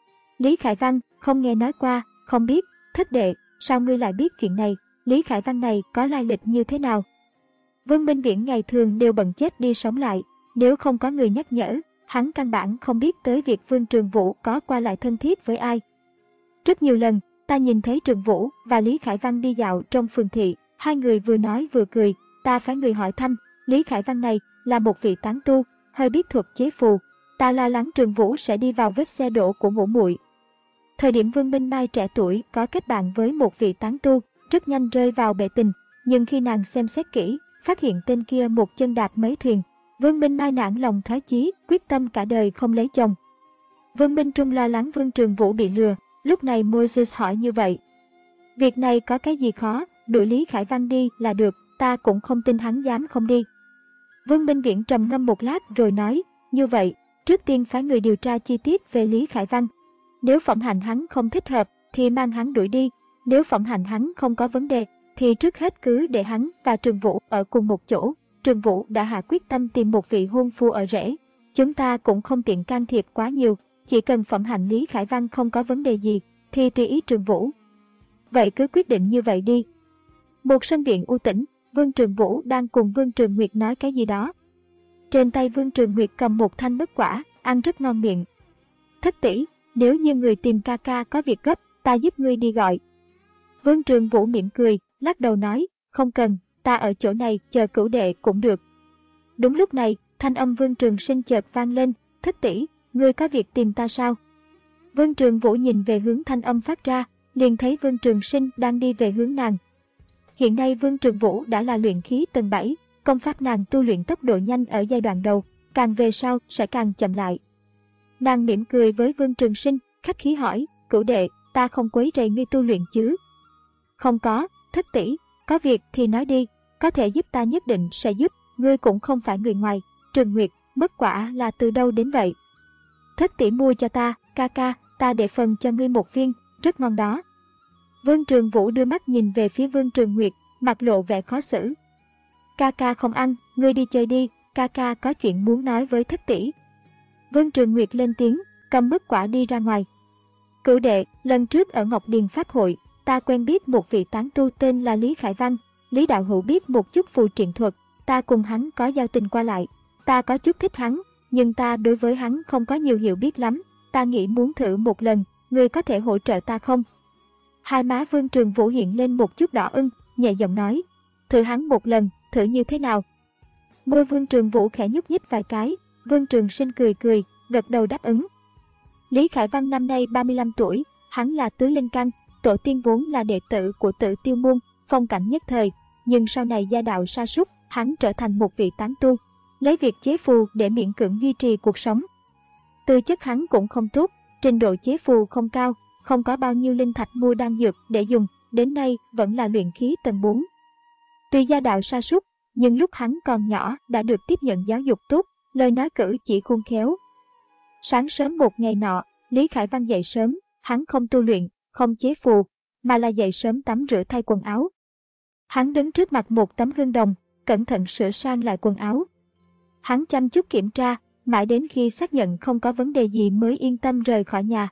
Lý Khải Văn, không nghe nói qua, không biết. Thất đệ, sao ngươi lại biết chuyện này? Lý Khải Văn này có lai lịch như thế nào? Vương Minh Viễn ngày thường đều bận chết đi sống lại, nếu không có người nhắc nhở, hắn căn bản không biết tới việc Vương Trường Vũ có qua lại thân thiết với ai. Rất nhiều lần, ta nhìn thấy Trường Vũ và Lý Khải Văn đi dạo trong phường thị, hai người vừa nói vừa cười, ta phái người hỏi thăm, Lý Khải Văn này là một vị tán tu, hơi biết thuật chế phù, ta lo lắng Trường Vũ sẽ đi vào vết xe đổ của ngũ muội. Thời điểm Vương Minh Mai trẻ tuổi có kết bạn với một vị tán tu, rất nhanh rơi vào bể tình, nhưng khi nàng xem xét kỹ, phát hiện tên kia một chân đạp mấy thuyền. Vương Minh Mai nản lòng thoái chí, quyết tâm cả đời không lấy chồng. Vương Minh Trung lo lắng Vương Trường Vũ bị lừa, lúc này Moses hỏi như vậy. Việc này có cái gì khó, đuổi Lý Khải Văn đi là được, ta cũng không tin hắn dám không đi. Vương Minh Viễn trầm ngâm một lát rồi nói, như vậy, trước tiên phái người điều tra chi tiết về Lý Khải Văn. Nếu phẩm hạnh hắn không thích hợp, thì mang hắn đuổi đi, nếu phẩm hạnh hắn không có vấn đề, thì trước hết cứ để hắn và Trường Vũ ở cùng một chỗ. Trường Vũ đã hạ quyết tâm tìm một vị hôn phu ở rễ. Chúng ta cũng không tiện can thiệp quá nhiều, chỉ cần phẩm hạnh Lý Khải Văn không có vấn đề gì, thì tùy ý Trường Vũ. Vậy cứ quyết định như vậy đi. Một sân viện u tĩnh, Vương Trường Vũ đang cùng Vương Trường Nguyệt nói cái gì đó. Trên tay Vương Trường Nguyệt cầm một thanh mứt quả, ăn rất ngon miệng. Thất tỷ, nếu như người tìm ca ca có việc gấp, ta giúp ngươi đi gọi. Vương Trường Vũ mỉm cười, lắc đầu nói, không cần, ta ở chỗ này chờ cửu đệ cũng được. Đúng lúc này, thanh âm Vương Trường Sinh chợt vang lên, thất tỷ, ngươi có việc tìm ta sao? Vương Trường Vũ nhìn về hướng thanh âm phát ra, liền thấy Vương Trường Sinh đang đi về hướng nàng. Hiện nay Vương Trường Vũ đã là luyện khí tầng bảy, công pháp nàng tu luyện tốc độ nhanh ở giai đoạn đầu, càng về sau sẽ càng chậm lại. Nàng mỉm cười với Vương Trường Sinh, khách khí hỏi, cửu đệ, ta không quấy rầy ngươi tu luyện chứ? Không có, thất tỷ, có việc thì nói đi, có thể giúp ta nhất định sẽ giúp, ngươi cũng không phải người ngoài. Trường Nguyệt, mứt quả là từ đâu đến vậy? Thất tỷ mua cho ta, ca ca, ta để phần cho ngươi một viên, rất ngon đó. Vương Trường Vũ đưa mắt nhìn về phía Vương Trường Nguyệt, mặt lộ vẻ khó xử. Ca ca không ăn, ngươi đi chơi đi, ca ca có chuyện muốn nói với thất tỷ. Vương Trường Nguyệt lên tiếng, cầm mứt quả đi ra ngoài. Cửu đệ, lần trước ở Ngọc Điền Pháp hội, ta quen biết một vị tán tu tên là Lý Khải Văn. Lý đạo hữu biết một chút phù triện thuật, ta cùng hắn có giao tình qua lại. Ta có chút thích hắn, nhưng ta đối với hắn không có nhiều hiểu biết lắm. Ta nghĩ muốn thử một lần, ngươi có thể hỗ trợ ta không? Hai má Vương Trường Vũ hiện lên một chút đỏ ửng, nhẹ giọng nói, thử hắn một lần, thử như thế nào? Môi Vương Trường Vũ khẽ nhúc nhích vài cái, Vương Trường Sinh cười cười, gật đầu đáp ứng. Lý Khải Văn năm nay ba mươi lăm tuổi, hắn là tứ linh căn, tổ tiên vốn là đệ tử của Tử Tiêu môn, phong cảnh nhất thời, nhưng sau này gia đạo sa sút, hắn trở thành một vị tán tu, lấy việc chế phù để miễn cưỡng duy trì cuộc sống. Tư chất hắn cũng không tốt, trình độ chế phù không cao, không có bao nhiêu linh thạch mua đan dược để dùng, đến nay vẫn là luyện khí tầng bốn. Tuy gia đạo sa sút, nhưng lúc hắn còn nhỏ đã được tiếp nhận giáo dục tốt, lời nói cử chỉ khôn khéo. Sáng sớm một ngày nọ, Lý Khải Văn dậy sớm, hắn không tu luyện, không chế phù, mà là dậy sớm tắm rửa thay quần áo. Hắn đứng trước mặt một tấm gương đồng, cẩn thận sửa sang lại quần áo. Hắn chăm chút kiểm tra, mãi đến khi xác nhận không có vấn đề gì mới yên tâm rời khỏi nhà.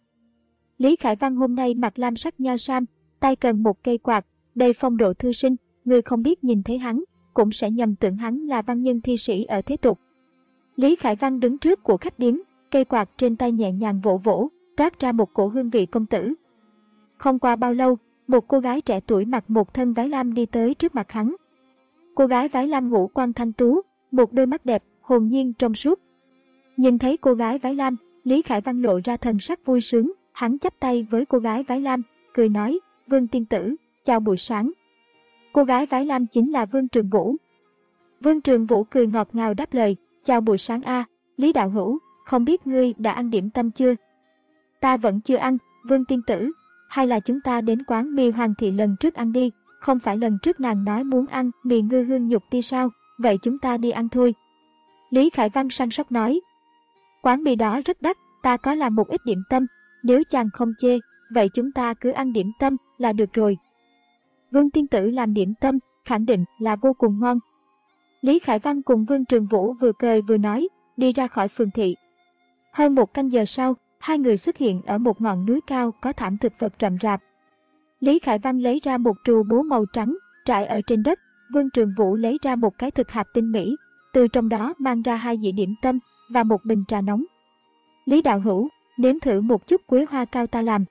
Lý Khải Văn hôm nay mặc lam sắc nho sam, tay cầm một cây quạt, đầy phong độ thư sinh, người không biết nhìn thấy hắn, cũng sẽ nhầm tưởng hắn là văn nhân thi sĩ ở thế tục. Lý Khải Văn đứng trước của khách điếm, cây quạt trên tay nhẹ nhàng vỗ vỗ, toát ra một cổ hương vị công tử. Không qua bao lâu, một cô gái trẻ tuổi mặc một thân váy lam đi tới trước mặt hắn. Cô gái váy lam ngũ quan thanh tú, một đôi mắt đẹp, hồn nhiên trong suốt. Nhìn thấy cô gái váy lam, Lý Khải Văn lộ ra thần sắc vui sướng, hắn chắp tay với cô gái váy lam, cười nói, Vương tiên tử, chào buổi sáng. Cô gái váy lam chính là Vương Trường Vũ. Vương Trường Vũ cười ngọt ngào đáp lời, chào buổi sáng a, Lý đạo hữu, không biết ngươi đã ăn điểm tâm chưa? Ta vẫn chưa ăn, Vương tiên tử, hay là chúng ta đến quán mì Hoàng thị lần trước ăn đi, không phải lần trước nàng nói muốn ăn mì ngư hương nhục ti sao, vậy chúng ta đi ăn thôi. Lý Khải Văn săn sóc nói, quán mì đó rất đắt, ta có làm một ít điểm tâm, nếu chàng không chê, vậy chúng ta cứ ăn điểm tâm là được rồi. Vương tiên tử làm điểm tâm, khẳng định là vô cùng ngon. Lý Khải Văn cùng Vương Trường Vũ vừa cười vừa nói, đi ra khỏi phường thị. Hơn một canh giờ sau, hai người xuất hiện ở một ngọn núi cao có thảm thực vật rậm rạp. Lý Khải Văn lấy ra một trù bố màu trắng, trải ở trên đất, Vương Trường Vũ lấy ra một cái thực hạp tinh mỹ, từ trong đó mang ra hai dĩa điểm tâm và một bình trà nóng. Lý đạo hữu, nếm thử một chút quế hoa cao ta làm.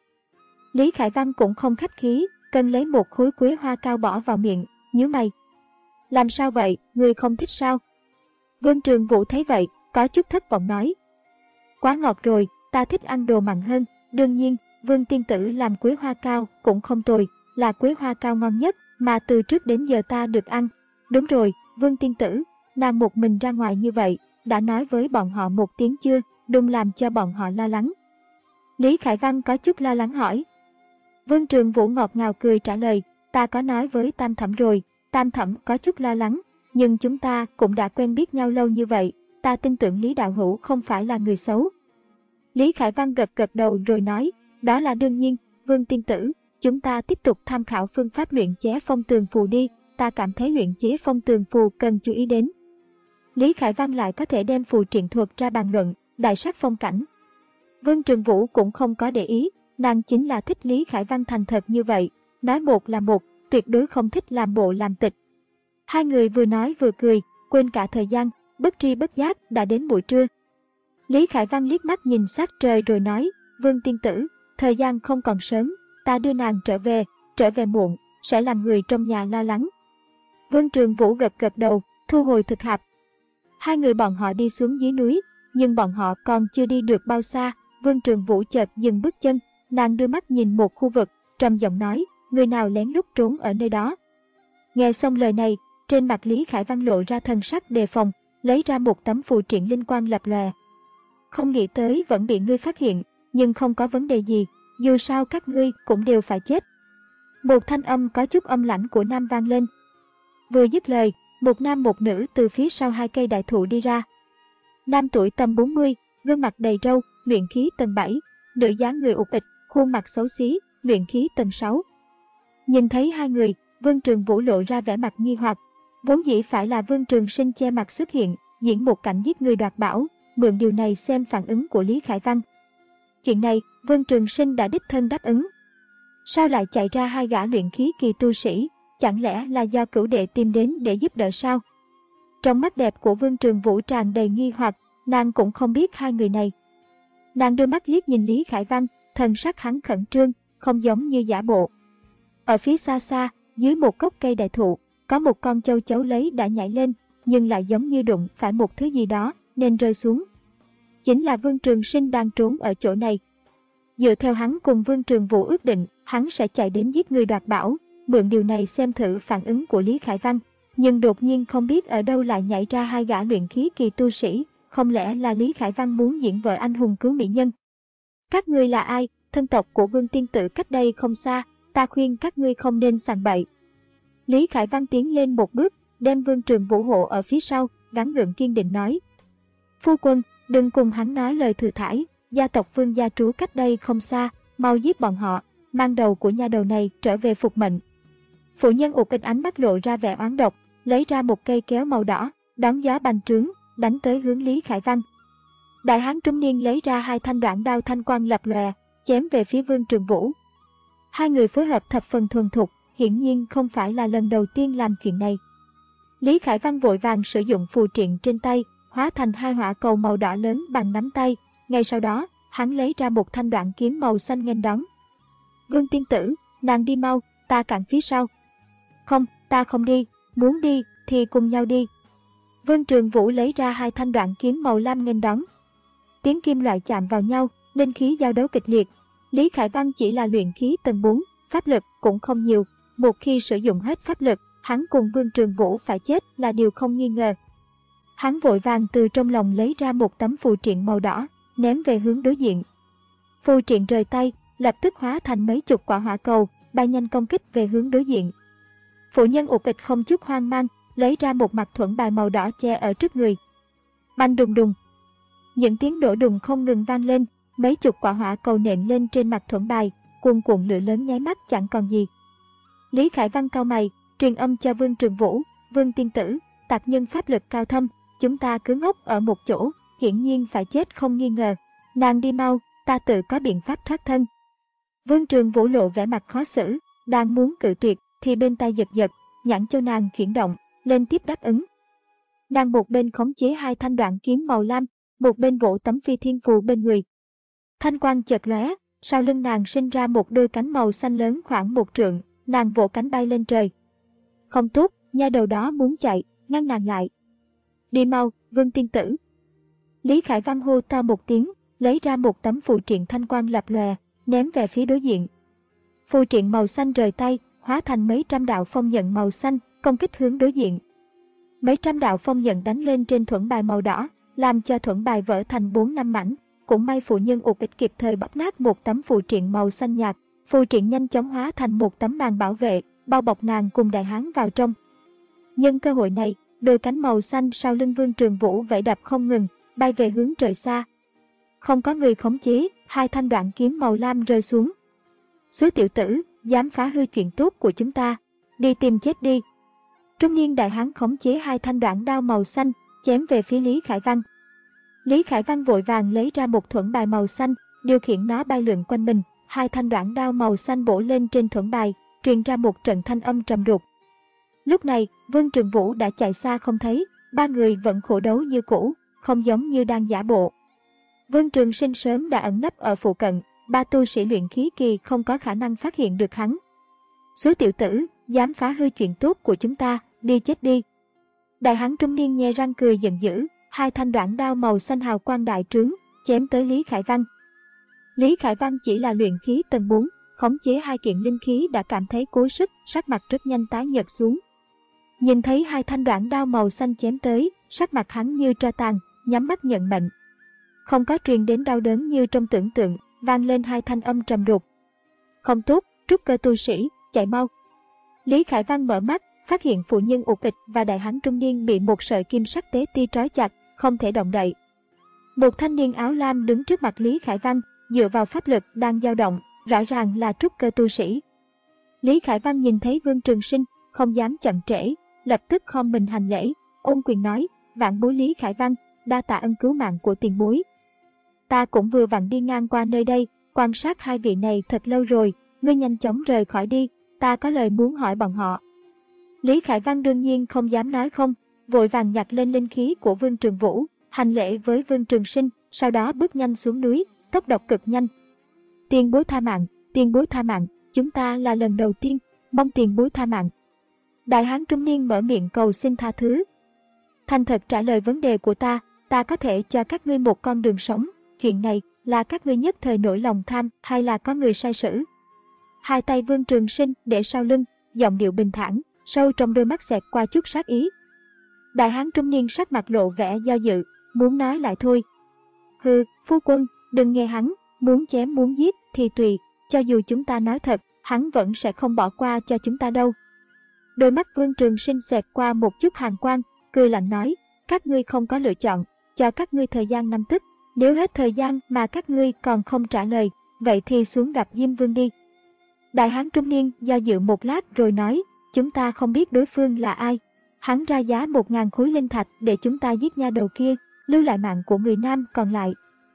Lý Khải Văn cũng không khách khí, cân lấy một khối quế hoa cao bỏ vào miệng, nhíu mày. Làm sao vậy, ngươi không thích sao? Vương Trường Vũ thấy vậy, có chút thất vọng nói. Quá ngọt rồi, ta thích ăn đồ mặn hơn, đương nhiên, Vương tiên tử làm quế hoa cao cũng không tồi, là quế hoa cao ngon nhất mà từ trước đến giờ ta được ăn. Đúng rồi, Vương tiên tử, nàng một mình ra ngoài như vậy, đã nói với bọn họ một tiếng chưa, đừng làm cho bọn họ lo lắng. Lý Khải Văn có chút lo lắng hỏi. Vương Trường Vũ ngọt ngào cười trả lời, ta có nói với Tam Thẩm rồi, Tam Thẩm có chút lo lắng, nhưng chúng ta cũng đã quen biết nhau lâu như vậy, ta tin tưởng Lý đạo hữu không phải là người xấu. Lý Khải Văn gật gật đầu rồi nói, đó là đương nhiên, Vương tiên tử, chúng ta tiếp tục tham khảo phương pháp luyện chế phong tường phù đi, ta cảm thấy luyện chế phong tường phù cần chú ý đến. Lý Khải Văn lại có thể đem phù triện thuật ra bàn luận, đại sắc phong cảnh. Vương Trường Vũ cũng không có để ý, nàng chính là thích Lý Khải Văn thành thật như vậy, nói một là một, tuyệt đối không thích làm bộ làm tịch. Hai người vừa nói vừa cười, quên cả thời gian, bất tri bất giác đã đến buổi trưa. Lý Khải Văn liếc mắt nhìn sát trời rồi nói, Vương tiên tử, thời gian không còn sớm, ta đưa nàng trở về, trở về muộn, sẽ làm người trong nhà lo lắng. Vương Trường Vũ gật gật đầu, thu hồi thực hạp. Hai người bọn họ đi xuống dưới núi, nhưng bọn họ còn chưa đi được bao xa, Vương Trường Vũ chợt dừng bước chân, nàng đưa mắt nhìn một khu vực, trầm giọng nói, người nào lén lút trốn ở nơi đó. Nghe xong lời này, trên mặt Lý Khải Văn lộ ra thần sắc đề phòng, lấy ra một tấm phù triện linh quang lập lòe. Không nghĩ tới vẫn bị ngươi phát hiện, nhưng không có vấn đề gì, dù sao các ngươi cũng đều phải chết. Một thanh âm có chút âm lãnh của nam vang lên. Vừa dứt lời, một nam một nữ từ phía sau hai cây đại thụ đi ra. Nam tuổi tầm bốn mươi, gương mặt đầy râu, luyện khí tầng bảy, nữ dáng người ụt ịch, khuôn mặt xấu xí, luyện khí tầng sáu. Nhìn thấy hai người, Vương Trường Vũ lộ ra vẻ mặt nghi hoặc. Vốn dĩ phải là Vương Trường Sinh che mặt xuất hiện, diễn một cảnh giết người đoạt bảo, mượn điều này xem phản ứng của Lý Khải Văn. Chuyện này, Vương Trường Sinh đã đích thân đáp ứng. Sao lại chạy ra hai gã luyện khí kỳ tu sĩ, chẳng lẽ là do cửu đệ tìm đến để giúp đỡ sao? Trong mắt đẹp của Vương Trường Vũ tràn đầy nghi hoặc, nàng cũng không biết hai người này. Nàng đưa mắt liếc nhìn Lý Khải Văn, thần sắc hắn khẩn trương, không giống như giả bộ. Ở phía xa xa, dưới một gốc cây đại thụ, có một con châu chấu lấy đã nhảy lên, nhưng lại giống như đụng phải một thứ gì đó, nên rơi xuống. Chính là Vương Trường Sinh đang trốn ở chỗ này. Dựa theo hắn cùng Vương Trường Vũ ước định, hắn sẽ chạy đến giết người đoạt bảo, mượn điều này xem thử phản ứng của Lý Khải Văn. Nhưng đột nhiên không biết ở đâu lại nhảy ra hai gã luyện khí kỳ tu sĩ, không lẽ là Lý Khải Văn muốn diễn vợ anh hùng cứu mỹ nhân? Các ngươi là ai? Thân tộc của Vương tiên tử cách đây không xa, ta khuyên các ngươi không nên sàng bậy. Lý Khải Văn tiến lên một bước, đem Vương Trường Vũ hộ ở phía sau, gắng gượng kiên định nói. Phu quân, đừng cùng hắn nói lời thừa thãi, gia tộc Vương gia trú cách đây không xa, mau giết bọn họ, mang đầu của nha đầu này trở về phục mệnh. Phụ nhân ụt ịch ánh mắt lộ ra vẻ oán độc, lấy ra một cây kéo màu đỏ, đón gió bành trướng, đánh tới hướng Lý Khải Văn. Đại hán trung niên lấy ra hai thanh đoạn đao thanh quang lập lòe, chém về phía Vương Trường Vũ. Hai người phối hợp thập phần thuần thục, hiển nhiên không phải là lần đầu tiên làm chuyện này. Lý Khải Văn vội vàng sử dụng phù triện trên tay, hóa thành hai hỏa cầu màu đỏ lớn bằng nắm tay. Ngay sau đó, hắn lấy ra một thanh đoạn kiếm màu xanh nghênh đón. Vương tiên tử, nàng đi mau, ta cản phía sau. Không, ta không đi, muốn đi thì cùng nhau đi. Vương Trường Vũ lấy ra hai thanh đoạn kiếm màu lam nghênh đón. Tiếng kim loại chạm vào nhau, linh khí giao đấu kịch liệt. Lý Khải Văn chỉ là luyện khí tầng bốn, pháp lực cũng không nhiều. Một khi sử dụng hết pháp lực, hắn cùng Vương Trường Vũ phải chết là điều không nghi ngờ. Hắn vội vàng từ trong lòng lấy ra một tấm phù triện màu đỏ, ném về hướng đối diện. Phù triện rời tay, lập tức hóa thành mấy chục quả hỏa cầu, bay nhanh công kích về hướng đối diện. Phụ nhân ụt ịch không chút hoang mang, lấy ra một mặt thuẫn bài màu đỏ che ở trước người. Bành đùng đùng. Những tiếng đổ đùng không ngừng vang lên, mấy chục quả hỏa cầu nện lên trên mặt thuẫn bài, cuồn cuộn lửa lớn nháy mắt chẳng còn gì. Lý Khải Văn cau mày, truyền âm cho Vương Trường Vũ, Vương tiên tử, tạp nhân pháp lực cao thâm, chúng ta cứ ngốc ở một chỗ, hiển nhiên phải chết không nghi ngờ. Nàng đi mau, ta tự có biện pháp thoát thân. Vương Trường Vũ lộ vẻ mặt khó xử, đang muốn cự tuyệt, thì bên tay giật giật, nhãn cho nàng chuyển động, lên tiếp đáp ứng. Nàng một bên khống chế hai thanh đoạn kiếm màu lam, một bên vỗ tấm phi thiên phù bên người. Thanh quang chợt lóe, sau lưng nàng sinh ra một đôi cánh màu xanh lớn khoảng một trượng, nàng vỗ cánh bay lên trời. Không tốt, nha đầu đó muốn chạy, ngăn nàng lại. Đi mau, Vương tiên tử. Lý Khải Văn hô to một tiếng, lấy ra một tấm phù triện thanh quang lập lòe, ném về phía đối diện. Phù triện màu xanh rời tay, hóa thành mấy trăm đạo phong nhận màu xanh, công kích hướng đối diện. Mấy trăm đạo phong nhận đánh lên trên thuẫn bài màu đỏ, làm cho thuẫn bài vỡ thành bốn năm mảnh. Cũng may phụ nhân ụt ịch kịp thời bóp nát một tấm phù triện màu xanh nhạt, phù triện nhanh chóng hóa thành một tấm màn bảo vệ, bao bọc nàng cùng đại hán vào trong. Nhân cơ hội này, đôi cánh màu xanh sau lưng Vương Trường Vũ vẫy đập không ngừng, bay về hướng trời xa. Không có người khống chế, hai thanh đoạn kiếm màu lam rơi xuống. Xứ tiểu tử, dám phá hư chuyện tốt của chúng ta, đi tìm chết đi. Trung niên đại hán khống chế hai thanh đoạn đao màu xanh, chém về phía Lý Khải Văn. Lý Khải Văn vội vàng lấy ra một thuẫn bài màu xanh, điều khiển nó bay lượn quanh mình, hai thanh đoạn đao màu xanh bổ lên trên thuẫn bài, truyền ra một trận thanh âm trầm đục. Lúc này, Vương Trường Vũ đã chạy xa không thấy, ba người vẫn khổ đấu như cũ, không giống như đang giả bộ. Vương Trường Sinh sớm đã ẩn nấp ở phụ cận, ba tu sĩ luyện khí kỳ không có khả năng phát hiện được hắn. Số tiểu tử, dám phá hư chuyện tốt của chúng ta, đi chết đi. Đại hán trung niên nhe răng cười giận dữ, hai thanh đoạn đao màu xanh hào quang đại trướng, chém tới Lý Khải Văn. Lý Khải Văn chỉ là luyện khí tầng bốn, khống chế hai kiện linh khí đã cảm thấy cố sức, sắc mặt rất nhanh tái nhợt xuống. Nhìn thấy hai thanh đoạn đao màu xanh chém tới, sắc mặt hắn như tro tàn, nhắm mắt nhận mệnh. Không có truyền đến đau đớn như trong tưởng tượng, vang lên hai thanh âm trầm đục. Không tốt, trúc cơ tu sĩ, chạy mau. Lý Khải Văn mở mắt, phát hiện phụ nhân ụt ịch và đại hán trung niên bị một sợi kim sắc tế ti trói chặt, không thể động đậy. Một thanh niên áo lam đứng trước mặt Lý Khải Văn, dựa vào pháp lực đang dao động, rõ ràng là trúc cơ tu sĩ. Lý Khải Văn nhìn thấy Vương Trường Sinh, không dám chậm trễ, lập tức khom mình hành lễ, ôn quyền nói, vạn bối Lý Khải Văn, đa tạ ân cứu mạng của tiền bối. Ta cũng vừa vặn đi ngang qua nơi đây, quan sát hai vị này thật lâu rồi, ngươi nhanh chóng rời khỏi đi, ta có lời muốn hỏi bọn họ. Lý Khải Văn đương nhiên không dám nói không, vội vàng nhặt lên linh khí của Vương Trường Vũ, hành lễ với Vương Trường Sinh, sau đó bước nhanh xuống núi, tốc độ cực nhanh. Tiền bối tha mạng, tiền bối tha mạng, chúng ta là lần đầu tiên, mong tiền bối tha mạng. Đại hán trung niên mở miệng cầu xin tha thứ. Thành thật trả lời vấn đề của ta, ta có thể cho các ngươi một con đường sống, chuyện này là các ngươi nhất thời nổi lòng tham hay là có người sai sử. Hai tay Vương Trường Sinh để sau lưng, giọng điệu bình thản, sâu trong đôi mắt xẹt qua chút sát ý. Đại hán trung niên sắc mặt lộ vẻ do dự, muốn nói lại thôi. Hừ, phu quân, đừng nghe hắn, muốn chém muốn giết thì tùy, cho dù chúng ta nói thật, hắn vẫn sẽ không bỏ qua cho chúng ta đâu. Đôi mắt Vương Trường Sinh xẹt qua một chút hàn quang, cười lạnh nói, các ngươi không có lựa chọn, cho các ngươi thời gian năm tức, nếu hết thời gian mà các ngươi còn không trả lời, vậy thì xuống gặp Diêm Vương đi. Đại hán trung niên do dự một lát rồi nói, chúng ta không biết đối phương là ai. Hắn ra giá một ngàn khối linh thạch để chúng ta giết nha đầu kia, lưu lại mạng của người nam còn lại.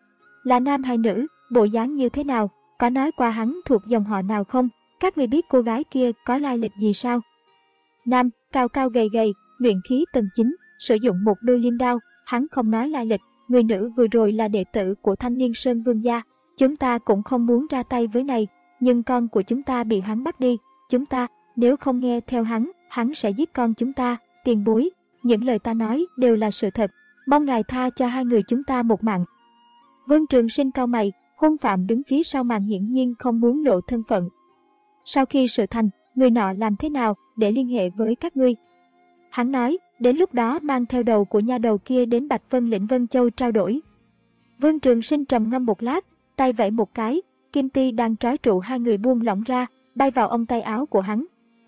Là nam hay nữ, bộ dáng như thế nào, có nói qua hắn thuộc dòng họ nào không, các người biết cô gái kia có lai lịch gì sao? Nam, cao cao gầy gầy, luyện khí tầng chín, sử dụng một đôi liêm đao, hắn không nói lai lịch. Người nữ vừa rồi là đệ tử của Thanh Liên Sơn Vương gia, chúng ta cũng không muốn ra tay với này, nhưng con của chúng ta bị hắn bắt đi, chúng ta, nếu không nghe theo hắn, hắn sẽ giết con chúng ta, tiền bối, những lời ta nói đều là sự thật, mong ngài tha cho hai người chúng ta một mạng. Vương Trường Sinh cau mày, hung phạm đứng phía sau màn hiển nhiên không muốn lộ thân phận. Sau khi sự thành, người nọ làm thế nào để liên hệ với các ngươi? Hắn nói, đến lúc đó mang theo đầu của nha đầu kia đến Bạch Vân Lĩnh Vân Châu trao đổi. Vương Trường Sinh trầm ngâm một lát, tay vẫy một cái, kim ti đang trói trụ hai người buông lỏng ra, bay vào ống tay áo của hắn.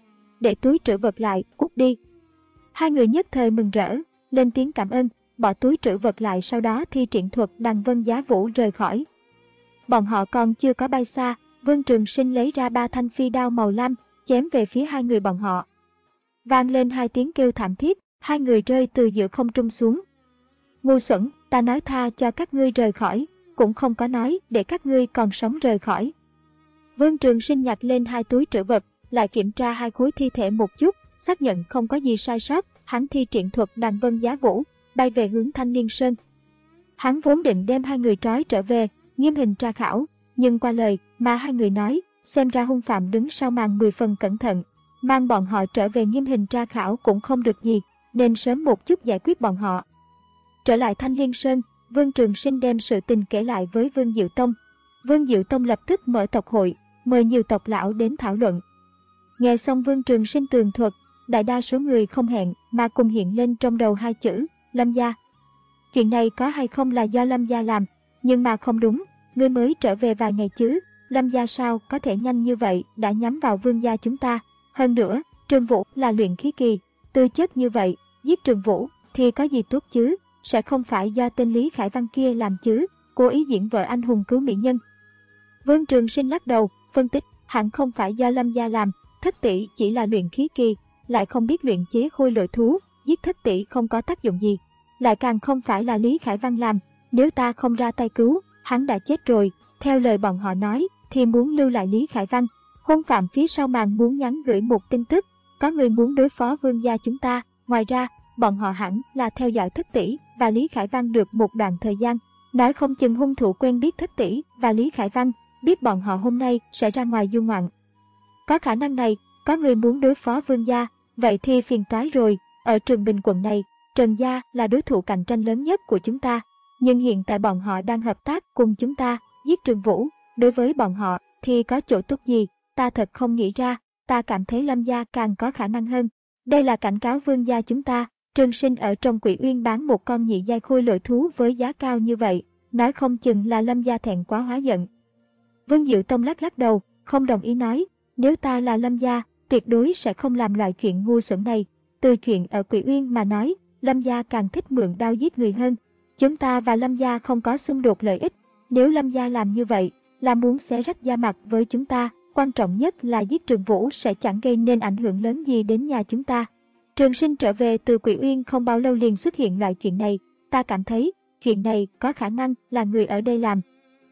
Để túi trữ vật lại, cút đi. Hai người nhất thời mừng rỡ, lên tiếng cảm ơn, bỏ túi trữ vật lại, sau đó thi triển thuật Đằng Vân Giá Vũ rời khỏi. Bọn họ còn chưa có bay xa, Vương Trường Sinh lấy ra ba thanh phi đao màu lam, chém về phía hai người bọn họ. Vang lên hai tiếng kêu thảm thiết, hai người rơi từ giữa không trung xuống. Ngu xuẩn, ta nói tha cho các ngươi rời khỏi, cũng không có nói để các ngươi còn sống rời khỏi. Vương Trường Sinh nhặt lên hai túi trữ vật, lại kiểm tra hai khối thi thể một chút, xác nhận không có gì sai sót, hắn thi triển thuật Đằng Vân Giá Vũ, bay về hướng Thanh Liên Sơn. Hắn vốn định đem hai người trói trở về, nghiêm hình tra khảo, nhưng qua lời mà hai người nói, xem ra hung phạm đứng sau màn mười phần cẩn thận, mang bọn họ trở về nghiêm hình tra khảo cũng không được gì, nên sớm một chút giải quyết bọn họ. Trở lại Thanh Liên Sơn, Vương Trường Sinh đem sự tình kể lại với Vương Diệu Tông. Vương Diệu Tông lập tức mở tộc hội, mời nhiều tộc lão đến thảo luận. Nghe xong Vương Trường Sinh tường thuật, đại đa số người không hẹn mà cùng hiện lên trong đầu hai chữ, Lâm gia. Chuyện này có hay không là do Lâm gia làm, nhưng mà không đúng, ngươi mới trở về vài ngày chứ, Lâm gia sao có thể nhanh như vậy đã nhắm vào Vương gia chúng ta. Hơn nữa, Trường Vũ là luyện khí kỳ, tư chất như vậy, giết Trường Vũ thì có gì tốt chứ, sẽ không phải do tên Lý Khải Văn kia làm chứ, cố ý diễn vợ anh hùng cứu mỹ nhân. Vương Trường Sinh lắc đầu, phân tích, hẳn không phải do Lâm gia làm, Thất tỷ chỉ là luyện khí kỳ, lại không biết luyện chế khôi lỗi thú, giết Thất tỷ không có tác dụng gì, lại càng không phải là Lý Khải Văn làm, nếu ta không ra tay cứu, hắn đã chết rồi, theo lời bọn họ nói, thì muốn lưu lại Lý Khải Văn. Hung phạm phía sau màn muốn nhắn gửi một tin tức, có người muốn đối phó Vương gia chúng ta, ngoài ra, bọn họ hẳn là theo dõi Thất tỷ và Lý Khải Văn được một đoạn thời gian, nói không chừng hung thủ quen biết Thất tỷ và Lý Khải Văn, biết bọn họ hôm nay sẽ ra ngoài du ngoạn. Có khả năng này, có người muốn đối phó Vương gia, vậy thì phiền toái rồi, ở Trường Bình quận này, Trần gia là đối thủ cạnh tranh lớn nhất của chúng ta, nhưng hiện tại bọn họ đang hợp tác cùng chúng ta, giết Trường Vũ, đối với bọn họ thì có chỗ tốt gì, ta thật không nghĩ ra, ta cảm thấy Lâm gia càng có khả năng hơn. Đây là cảnh cáo Vương gia chúng ta, Trường Sinh ở trong Quỷ Uyên bán một con nhị giai khôi lỗi thú với giá cao như vậy, nói không chừng là Lâm gia thẹn quá hóa giận. Vương Diệu Tông lắc lắc đầu, không đồng ý nói, nếu ta là Lâm gia, tuyệt đối sẽ không làm loại chuyện ngu xuẩn này. Từ chuyện ở Quỷ Uyên mà nói, Lâm gia càng thích mượn đao giết người hơn. Chúng ta và Lâm gia không có xung đột lợi ích, nếu Lâm gia làm như vậy, là muốn xé rách da mặt với chúng ta, quan trọng nhất là giết Trường Vũ sẽ chẳng gây nên ảnh hưởng lớn gì đến nhà chúng ta. Trường Sinh trở về từ Quỷ Uyên không bao lâu liền xuất hiện loại chuyện này, ta cảm thấy, chuyện này có khả năng là người ở đây làm.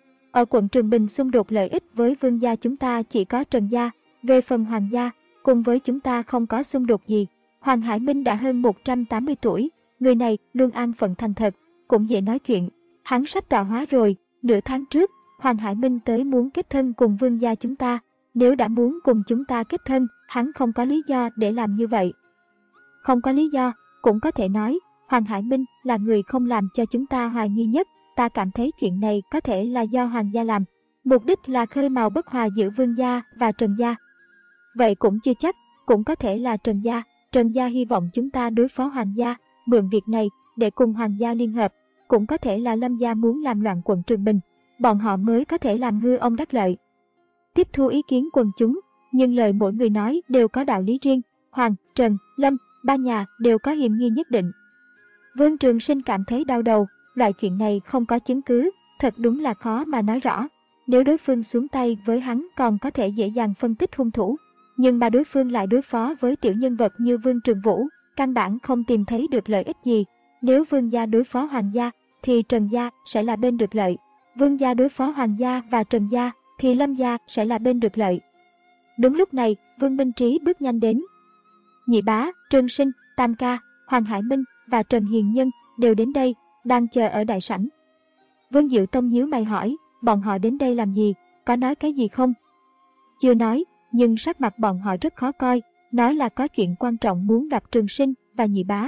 Ở quận Trường Bình xung đột lợi ích với Vương gia chúng ta chỉ có Trần gia, về phần Hoàng gia, cùng với chúng ta không có xung đột gì. Hoàng Hải Minh đã hơn một trăm tám mươi tuổi, người này luôn an phận thành thật, cũng dễ nói chuyện. Hắn sắp tọa hóa rồi, nửa tháng trước, Hoàng Hải Minh tới muốn kết thân cùng Vương gia chúng ta. Nếu đã muốn cùng chúng ta kết thân, hắn không có lý do để làm như vậy. Không có lý do, cũng có thể nói, Hoàng Hải Minh là người không làm cho chúng ta hoài nghi nhất. Ta cảm thấy chuyện này có thể là do Hoàng gia làm, mục đích là khơi mào bất hòa giữa Vương gia và Trần gia. Vậy cũng chưa chắc, cũng có thể là Trần gia. Trần gia hy vọng chúng ta đối phó Hoàng gia, mượn việc này để cùng Hoàng gia liên hợp. Cũng có thể là Lâm gia muốn làm loạn quận Trường Bình, bọn họ mới có thể làm ngư ông đắc lợi. Tiếp thu ý kiến quần chúng, nhưng lời mỗi người nói đều có đạo lý riêng. Hoàng, Trần, Lâm, ba nhà đều có hiểm nghi nhất định. Vương Trường Sinh cảm thấy đau đầu, loại chuyện này không có chứng cứ, thật đúng là khó mà nói rõ. Nếu đối phương xuống tay với hắn còn có thể dễ dàng phân tích hung thủ, nhưng mà đối phương lại đối phó với tiểu nhân vật như Vương Trường Vũ, căn bản không tìm thấy được lợi ích gì. Nếu Vương gia đối phó Hoàng gia, thì Trần gia sẽ là bên được lợi. Vương gia đối phó Hoàng gia và Trần gia, thì Lâm gia sẽ là bên được lợi. Đúng lúc này, Vương Minh Trí bước nhanh đến. Nhị bá, Trương Sinh, Tam ca, Hoàng Hải Minh và Trần Hiền Nhân đều đến đây, đang chờ ở đại sảnh. Vương Diệu Tông nhíu mày hỏi, bọn họ đến đây làm gì, có nói cái gì không? Chưa nói, nhưng sắc mặt bọn họ rất khó coi, nói là có chuyện quan trọng muốn gặp Trường Sinh và nhị bá.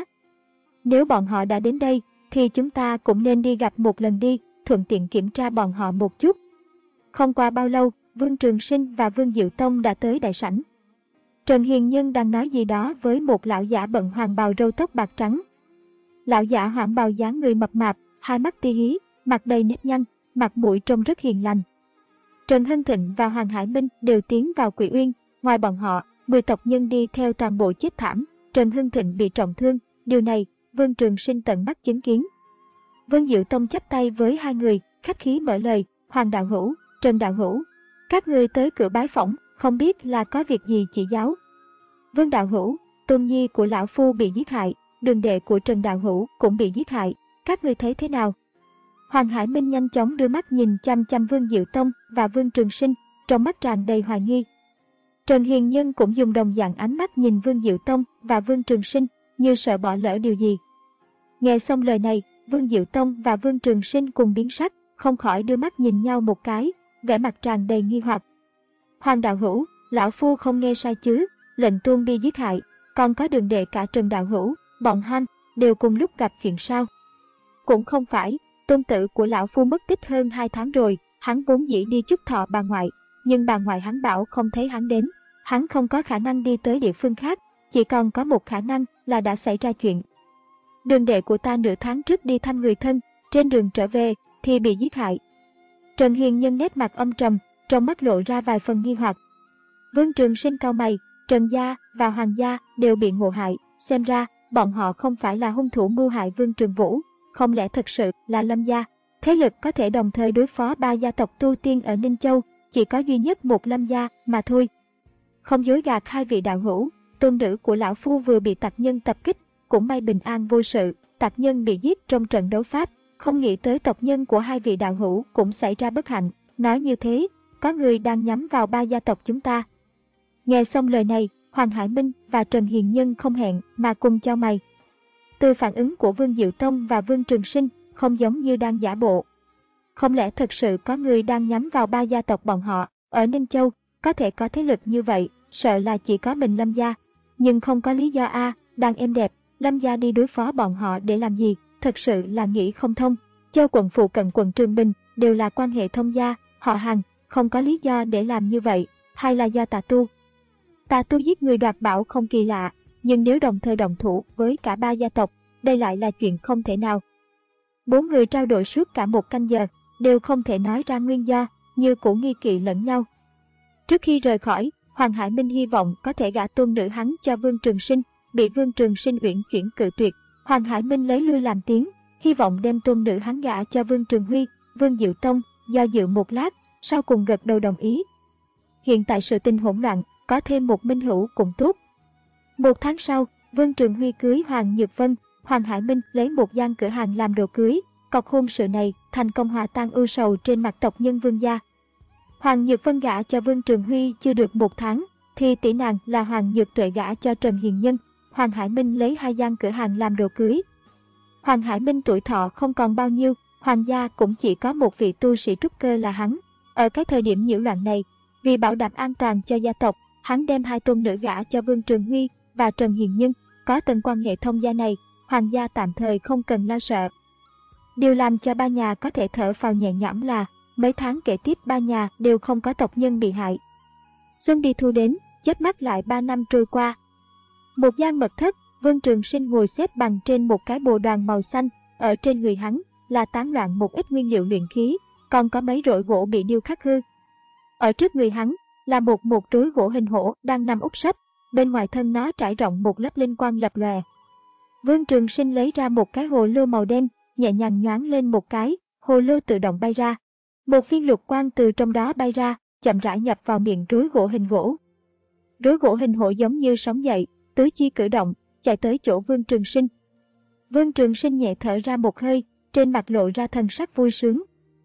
Nếu bọn họ đã đến đây, thì chúng ta cũng nên đi gặp một lần đi, thuận tiện kiểm tra bọn họ một chút. Không qua bao lâu, Vương Trường Sinh và Vương Diệu Tông đã tới đại sảnh. Trần Hiền Nhân đang nói gì đó với một lão giả bận hoàng bào râu tóc bạc trắng. Lão giả hoàng bào dáng người mập mạp, hai mắt ti hí, mặt đầy nếp nhăn, mặt mũi trông rất hiền lành. Trần Hân Thịnh và Hoàng Hải Minh đều tiến vào Quỷ Uyên, ngoài bọn họ, mười tộc nhân đi theo toàn bộ chết thảm. Trần Hân Thịnh bị trọng thương, điều này Vương Trường Sinh tận mắt chứng kiến. Vương Diệu Tông chắp tay với hai người, khách khí mở lời, Hoàng đạo hữu, Trần đạo hữu, các người tới cửa bái phỏng, không biết là có việc gì chỉ giáo. Vương đạo hữu, tôn nhi của lão phu bị giết hại, đường đệ của Trần đạo hữu cũng bị giết hại, các người thấy thế nào? Hoàng Hải Minh nhanh chóng đưa mắt nhìn chăm chăm Vương Diệu Tông và Vương Trường Sinh, trong mắt tràn đầy hoài nghi. Trần Hiền Nhân cũng dùng đồng dạng ánh mắt nhìn Vương Diệu Tông và Vương Trường Sinh, như sợ bỏ lỡ điều gì. Nghe xong lời này, Vương Diệu Tông và Vương Trường Sinh cùng biến sắc, không khỏi đưa mắt nhìn nhau một cái, vẻ mặt tràn đầy nghi hoặc. Hoàng đạo hữu, lão phu không nghe sai chứ, lệnh Tôn bị giết hại, còn có đường đệ cả Trần đạo hữu, bọn hắn đều cùng lúc gặp chuyện sao? Cũng không phải, tôn tử của lão phu mất tích hơn hai tháng rồi, hắn vốn dĩ đi chúc thọ bà ngoại, nhưng bà ngoại hắn bảo không thấy hắn đến, hắn không có khả năng đi tới địa phương khác, chỉ còn có một khả năng là đã xảy ra chuyện. Đường đệ của ta nửa tháng trước đi thăm người thân, trên đường trở về thì bị giết hại. Trần Hiền Nhân nét mặt âm trầm, trong mắt lộ ra vài phần nghi hoặc. Vương Trường Sinh cau mày, Trần gia và Hoàng gia đều bị ngộ hại, xem ra bọn họ không phải là hung thủ mưu hại Vương Trường Vũ, không lẽ thực sự là Lâm gia? Thế lực có thể đồng thời đối phó ba gia tộc tu tiên ở Ninh Châu, chỉ có duy nhất một Lâm gia mà thôi. Không dối gạt hai vị đạo hữu, tôn nữ của lão phu vừa bị tặc nhân tập kích, cũng may bình an vô sự, tặc nhân bị giết trong trận đấu pháp, không nghĩ tới tộc nhân của hai vị đạo hữu cũng xảy ra bất hạnh. Nói như thế, có người đang nhắm vào ba gia tộc chúng ta. Nghe xong lời này, Hoàng Hải Minh và Trần Hiền Nhân không hẹn mà cùng chau mày. Từ phản ứng của Vương Diệu Tông và Vương Trường Sinh, không giống như đang giả bộ. Không lẽ thật sự có người đang nhắm vào ba gia tộc bọn họ, ở Ninh Châu, có thể có thế lực như vậy, sợ là chỉ có mình Lâm gia. Nhưng không có lý do a, đang êm đẹp, Lâm gia đi đối phó bọn họ để làm gì, thật sự là nghĩ không thông. Châu quận phụ cận quận Trường Bình đều là quan hệ thông gia, họ hàng, không có lý do để làm như vậy, hay là do tà tu. Tà tu giết người đoạt bảo không kỳ lạ, nhưng nếu đồng thời đồng thủ với cả ba gia tộc, đây lại là chuyện không thể nào. Bốn người trao đổi suốt cả một canh giờ, đều không thể nói ra nguyên do, như cũ nghi kỵ lẫn nhau. Trước khi rời khỏi, Hoàng Hải Minh hy vọng có thể gả tôn nữ hắn cho Vương Trường Sinh, bị Vương Trường Sinh uyển chuyển cự tuyệt. Hoàng Hải Minh lấy lui làm tiếng, hy vọng đem tôn nữ hắn gả cho Vương Trường Huy. Vương Diệu Tông do dự một lát, sau cùng gật đầu đồng ý. Hiện tại sự tình hỗn loạn, có thêm một minh hữu cũng tốt. Một tháng sau, Vương Trường Huy cưới Hoàng Nhược Vân, Hoàng Hải Minh lấy một gian cửa hàng làm đồ cưới. Cọc hôn sự này thành công hòa tan ưu sầu trên mặt tộc nhân Vương gia. Hoàng Nhược Vân gả cho Vương Trường Huy chưa được một tháng, thì tỷ nàng là Hoàng Nhược Tuệ gả cho Trần Hiền Nhân. Hoàng Hải Minh lấy hai gian cửa hàng làm đồ cưới. Hoàng Hải Minh tuổi thọ không còn bao nhiêu, Hoàng gia cũng chỉ có một vị tu sĩ trúc cơ là hắn. Ở cái thời điểm nhiễu loạn này, vì bảo đảm an toàn cho gia tộc, hắn đem hai tôn nữ gả cho Vương Trường Huy và Trần Hiền Nhân. Có tầng quan hệ thông gia này, Hoàng gia tạm thời không cần lo sợ. Điều làm cho ba nhà có thể thở phào nhẹ nhõm là mấy tháng kế tiếp ba nhà đều không có tộc nhân bị hại. Xuân đi thu đến, chớp mắt lại ba năm trôi qua. Một gian mật thất, Vương Trường Sinh ngồi xếp bằng trên một cái bồ đoàn màu xanh, ở trên người hắn là tán loạn một ít nguyên liệu luyện khí, còn có mấy rỗi gỗ bị điêu khắc hư. Ở trước người hắn là một một rối gỗ hình hổ đang nằm úp sấp, bên ngoài thân nó trải rộng một lớp linh quang lập lòe. Vương Trường Sinh lấy ra một cái hồ lô màu đen, nhẹ nhàng nhoáng lên một cái, hồ lô tự động bay ra. Một viên lục quang từ trong đó bay ra, chậm rãi nhập vào miệng rối gỗ hình gỗ. Rối gỗ hình hổ giống như sóng dậy, tứ chi cử động, chạy tới chỗ Vương Trường Sinh. Vương Trường Sinh nhẹ thở ra một hơi, trên mặt lộ ra thần sắc vui sướng.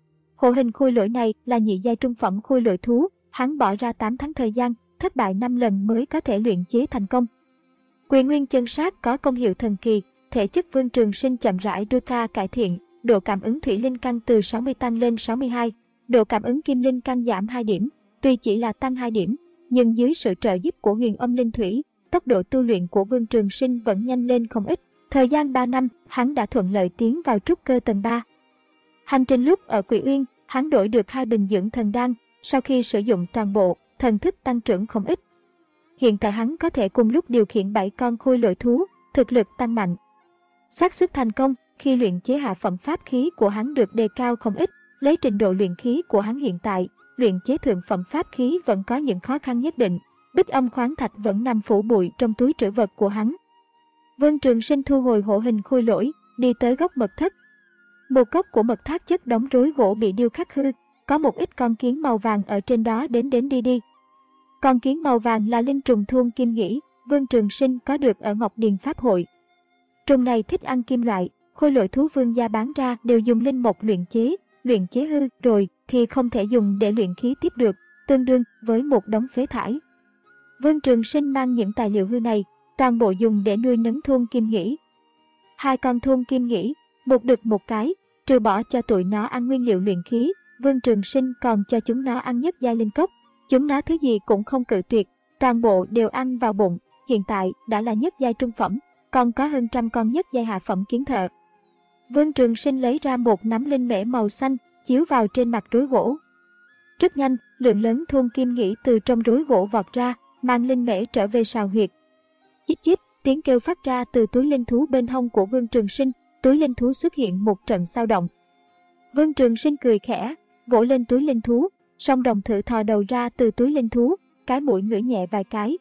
Hộ hình khôi lỗi này là nhị giai trung phẩm khôi lỗi thú, hắn bỏ ra tám tháng thời gian, thất bại năm lần mới có thể luyện chế thành công. Quyền Nguyên Chân Sát có công hiệu thần kỳ, thể chất Vương Trường Sinh chậm rãi đưa ra cải thiện, độ cảm ứng thủy linh căn từ sáu mươi tăng lên sáu mươi hai, độ cảm ứng kim linh căn giảm hai điểm, tuy chỉ là tăng hai điểm, nhưng dưới sự trợ giúp của Huyền Âm Linh Thủy, tốc độ tu luyện của Vương Trường Sinh vẫn nhanh lên không ít. Thời gian ba năm, hắn đã thuận lợi tiến vào trúc cơ tầng ba. Hành trình lúc ở Quỷ Uyên, hắn đổi được hai bình dưỡng thần đan, sau khi sử dụng toàn bộ, thần thức tăng trưởng không ít. Hiện tại hắn có thể cùng lúc điều khiển bảy con khôi lỗi thú, thực lực tăng mạnh. Xác suất thành công khi luyện chế hạ phẩm pháp khí của hắn được đề cao không ít, lấy trình độ luyện khí của hắn hiện tại, luyện chế thượng phẩm pháp khí vẫn có những khó khăn nhất định. Bích âm khoáng thạch vẫn nằm phủ bụi trong túi trữ vật của hắn. Vương Trường Sinh thu hồi hộ hình khôi lỗi, đi tới góc mật thất. Một góc của mật tháp chất đóng rối gỗ bị điêu khắc hư, có một ít con kiến màu vàng ở trên đó đến đến đi đi. Con kiến màu vàng là linh trùng thuôn kim nghĩ, Vương Trường Sinh có được ở Ngọc Điền Pháp hội. Trùng này thích ăn kim loại, khôi lỗi thú vương gia bán ra đều dùng linh mộc luyện chế, luyện chế hư rồi thì không thể dùng để luyện khí tiếp được, tương đương với một đống phế thải. Vương Trường Sinh mang những tài liệu hư này, toàn bộ dùng để nuôi nấng thuôn kim nghĩ. Hai con thuôn kim nghĩ, một đực một cái, trừ bỏ cho tụi nó ăn nguyên liệu luyện khí, Vương Trường Sinh còn cho chúng nó ăn nhất giai linh cốc. Chúng nó thứ gì cũng không cự tuyệt, toàn bộ đều ăn vào bụng, hiện tại đã là nhất giai trung phẩm, còn có hơn trăm con nhất giai hạ phẩm kiến thợ. Vương Trường Sinh lấy ra một nắm linh mễ màu xanh, chiếu vào trên mặt rối gỗ. Rất nhanh, lượng lớn thuôn kim nghĩ từ trong rối gỗ vọt ra, mang linh mễ trở về sào huyệt. Chích chích, tiếng kêu phát ra từ túi linh thú bên hông của Vương Trường Sinh, túi linh thú xuất hiện một trận sao động. Vương Trường Sinh cười khẽ, vỗ lên túi linh thú, song đồng thử thò đầu ra từ túi linh thú, cái mũi ngửi nhẹ vài cái.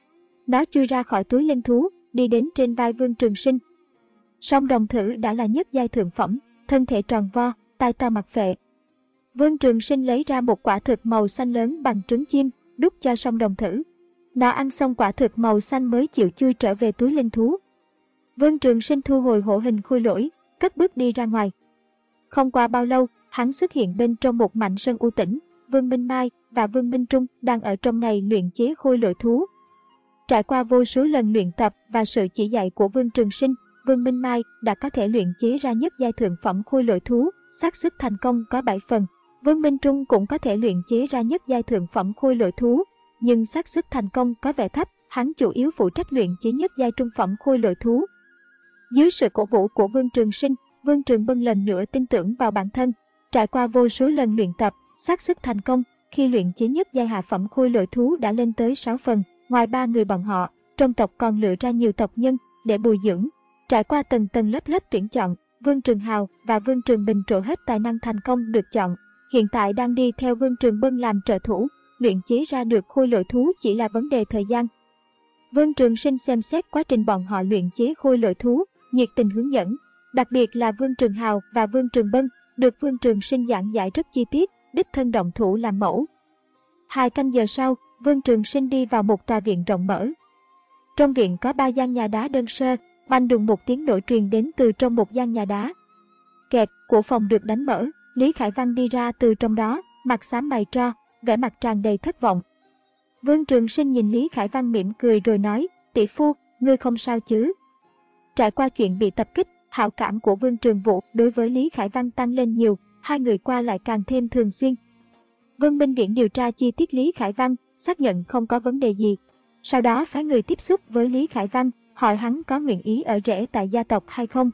Nó chui ra khỏi túi linh thú, đi đến trên vai Vương Trường Sinh. Song đồng thử đã là nhất giai thượng phẩm, thân thể tròn vo, tai to mặt phệ. Vương Trường Sinh lấy ra một quả thực màu xanh lớn bằng trứng chim, đút cho song đồng thử. Nó ăn xong quả thực màu xanh mới chịu chui trở về túi linh thú. Vương Trường Sinh thu hồi hộ hình khôi lỗi, cất bước đi ra ngoài. Không qua bao lâu, hắn xuất hiện bên trong một mảnh sân u tĩnh. Vương Minh Mai và Vương Minh Trung đang ở trong này luyện chế khôi lỗi thú. Trải qua vô số lần luyện tập và sự chỉ dạy của Vương Trường Sinh, Vương Minh Mai đã có thể luyện chế ra nhất giai thượng phẩm khôi lỗi thú, xác suất thành công có bảy phần. Vương Minh Trung cũng có thể luyện chế ra nhất giai thượng phẩm khôi lỗi thú, nhưng xác suất thành công có vẻ thấp, hắn chủ yếu phụ trách luyện chế nhất giai trung phẩm khôi lỗi thú. Dưới sự cổ vũ của Vương Trường Sinh, Vương Trường Bân lần nữa tin tưởng vào bản thân, trải qua vô số lần luyện tập, xác suất thành công khi luyện chế nhất giai hạ phẩm khôi lỗi thú đã lên tới sáu phần. Ngoài ba người bọn họ, trong tộc còn lựa ra nhiều tộc nhân để bồi dưỡng. Trải qua tầng tầng lớp lớp tuyển chọn, Vương Trường Hào và Vương Trường Bình trổ hết tài năng thành công được chọn. Hiện tại đang đi theo Vương Trường Bân làm trợ thủ, luyện chế ra được khôi lỗi thú chỉ là vấn đề thời gian. Vương Trường Sinh xem xét quá trình bọn họ luyện chế khôi lỗi thú, nhiệt tình hướng dẫn. Đặc biệt là Vương Trường Hào và Vương Trường Bân, được Vương Trường Sinh giảng giải rất chi tiết, đích thân động thủ làm mẫu. Hai canh giờ sau, Vương Trường Sinh đi vào một tòa viện rộng mở. Trong viện có ba gian nhà đá đơn sơ, banh đùng một tiếng nổ truyền đến từ trong một gian nhà đá. Kẹt của phòng được đánh mở, Lý Khải Văn đi ra từ trong đó, mặt xám mày tro, vẻ mặt tràn đầy thất vọng. Vương Trường Sinh nhìn Lý Khải Văn mỉm cười rồi nói, tỷ phu, ngươi không sao chứ? Trải qua chuyện bị tập kích, hảo cảm của Vương Trường Vũ đối với Lý Khải Văn tăng lên nhiều, hai người qua lại càng thêm thường xuyên. Vương Minh Viễn điều tra chi tiết Lý Khải Văn, xác nhận không có vấn đề gì. Sau đó phái người tiếp xúc với Lý Khải Văn, hỏi hắn có nguyện ý ở rễ tại gia tộc hay không.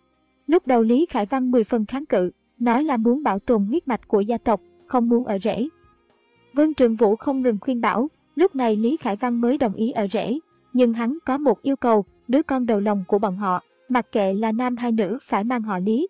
Lúc đầu Lý Khải Văn mười phần kháng cự, nói là muốn bảo tồn huyết mạch của gia tộc, không muốn ở rễ. Vương Trường Vũ không ngừng khuyên bảo, lúc này Lý Khải Văn mới đồng ý ở rễ, nhưng hắn có một yêu cầu, đứa con đầu lòng của bọn họ, mặc kệ là nam hay nữ phải mang họ Lý.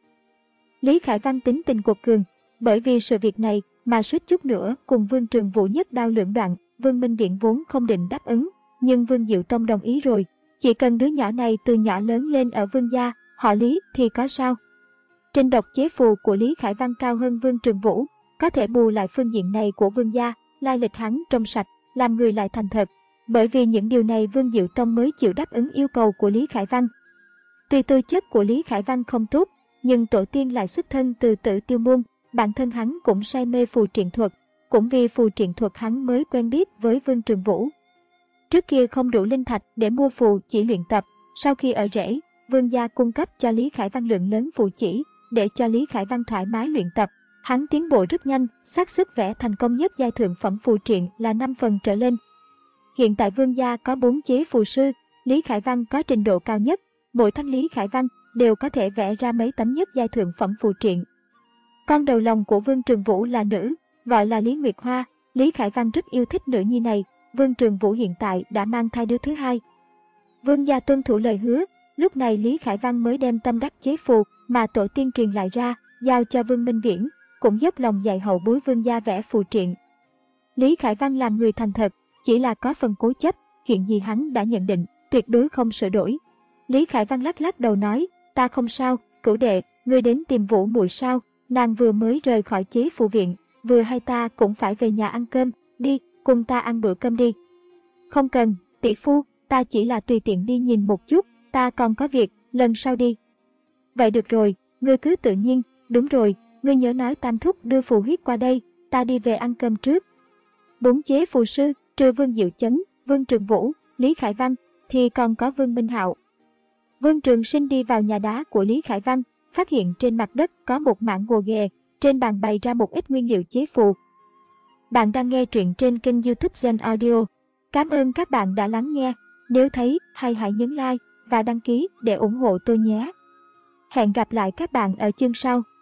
Lý Khải Văn tính tình quật cường, bởi vì sự việc này mà suýt chút nữa cùng Vương Trường Vũ nhất đao lưỡng đoạn, Vương Minh Viễn vốn không định đáp ứng, nhưng Vương Diệu Tông đồng ý rồi. Chỉ cần đứa nhỏ này từ nhỏ lớn lên ở Vương gia, họ Lý thì có sao. Trình độc chế phù của Lý Khải Văn cao hơn Vương Trường Vũ, có thể bù lại phương diện này của Vương gia, lai lịch hắn trong sạch, làm người lại thành thật. Bởi vì những điều này Vương Diệu Tông mới chịu đáp ứng yêu cầu của Lý Khải Văn. Tuy tư chất của Lý Khải Văn không tốt, nhưng tổ tiên lại xuất thân từ Tử Tiêu môn, bản thân hắn cũng say mê phù triện thuật, cũng vì phù triện thuật hắn mới quen biết với Vương Trường Vũ. Trước kia không đủ linh thạch để mua phù chỉ luyện tập, sau khi ở rễ, Vương gia cung cấp cho Lý Khải Văn lượng lớn phù chỉ, để cho Lý Khải Văn thoải mái luyện tập. Hắn tiến bộ rất nhanh, xác suất vẽ thành công nhất giai thượng phẩm phù triện là năm phần trở lên. Hiện tại Vương gia có bốn chế phù sư, Lý Khải Văn có trình độ cao nhất, mỗi thanh Lý Khải Văn đều có thể vẽ ra mấy tấm nhất giai thượng phẩm phù triện. Con đầu lòng của Vương Trường Vũ là nữ, gọi là Lý Nguyệt Hoa, Lý Khải Văn rất yêu thích nữ nhi này. Vương Trường Vũ hiện tại đã mang thai đứa thứ hai. Vương gia tuân thủ lời hứa, lúc này Lý Khải Văn mới đem tâm đắc chế phù mà tổ tiên truyền lại ra, giao cho Vương Minh Viễn, cũng dốc lòng dạy hậu bối Vương gia vẽ phù triện. Lý Khải Văn làm người thành thật, chỉ là có phần cố chấp, hiện gì hắn đã nhận định, tuyệt đối không sửa đổi. Lý Khải Văn lắc lắc đầu nói, ta không sao, cửu đệ, ngươi đến tìm Vũ muội sao? Nàng vừa mới rời khỏi chế phù viện, vừa hay ta cũng phải về nhà ăn cơm, đi, cùng ta ăn bữa cơm đi. Không cần, tỷ phu, ta chỉ là tùy tiện đi nhìn một chút, ta còn có việc, lần sau đi. Vậy được rồi, ngươi cứ tự nhiên, đúng rồi, ngươi nhớ nói Tam thúc đưa phù huyết qua đây, ta đi về ăn cơm trước. Bốn chế phù sư, trừ Vương Diệu Chấn, Vương Trường Vũ, Lý Khải Văn, thì còn có Vương Minh Hạo. Vương Trường Sinh đi vào nhà đá của Lý Khải Văn, phát hiện trên mặt đất có một mảng gồ ghề, trên bàn bày ra một ít nguyên liệu chế phù. Bạn đang nghe truyện trên kênh YouTube Gen Audio. Cảm ơn các bạn đã lắng nghe. Nếu thấy hay hãy nhấn like và đăng ký để ủng hộ tôi nhé. Hẹn gặp lại các bạn ở chương sau.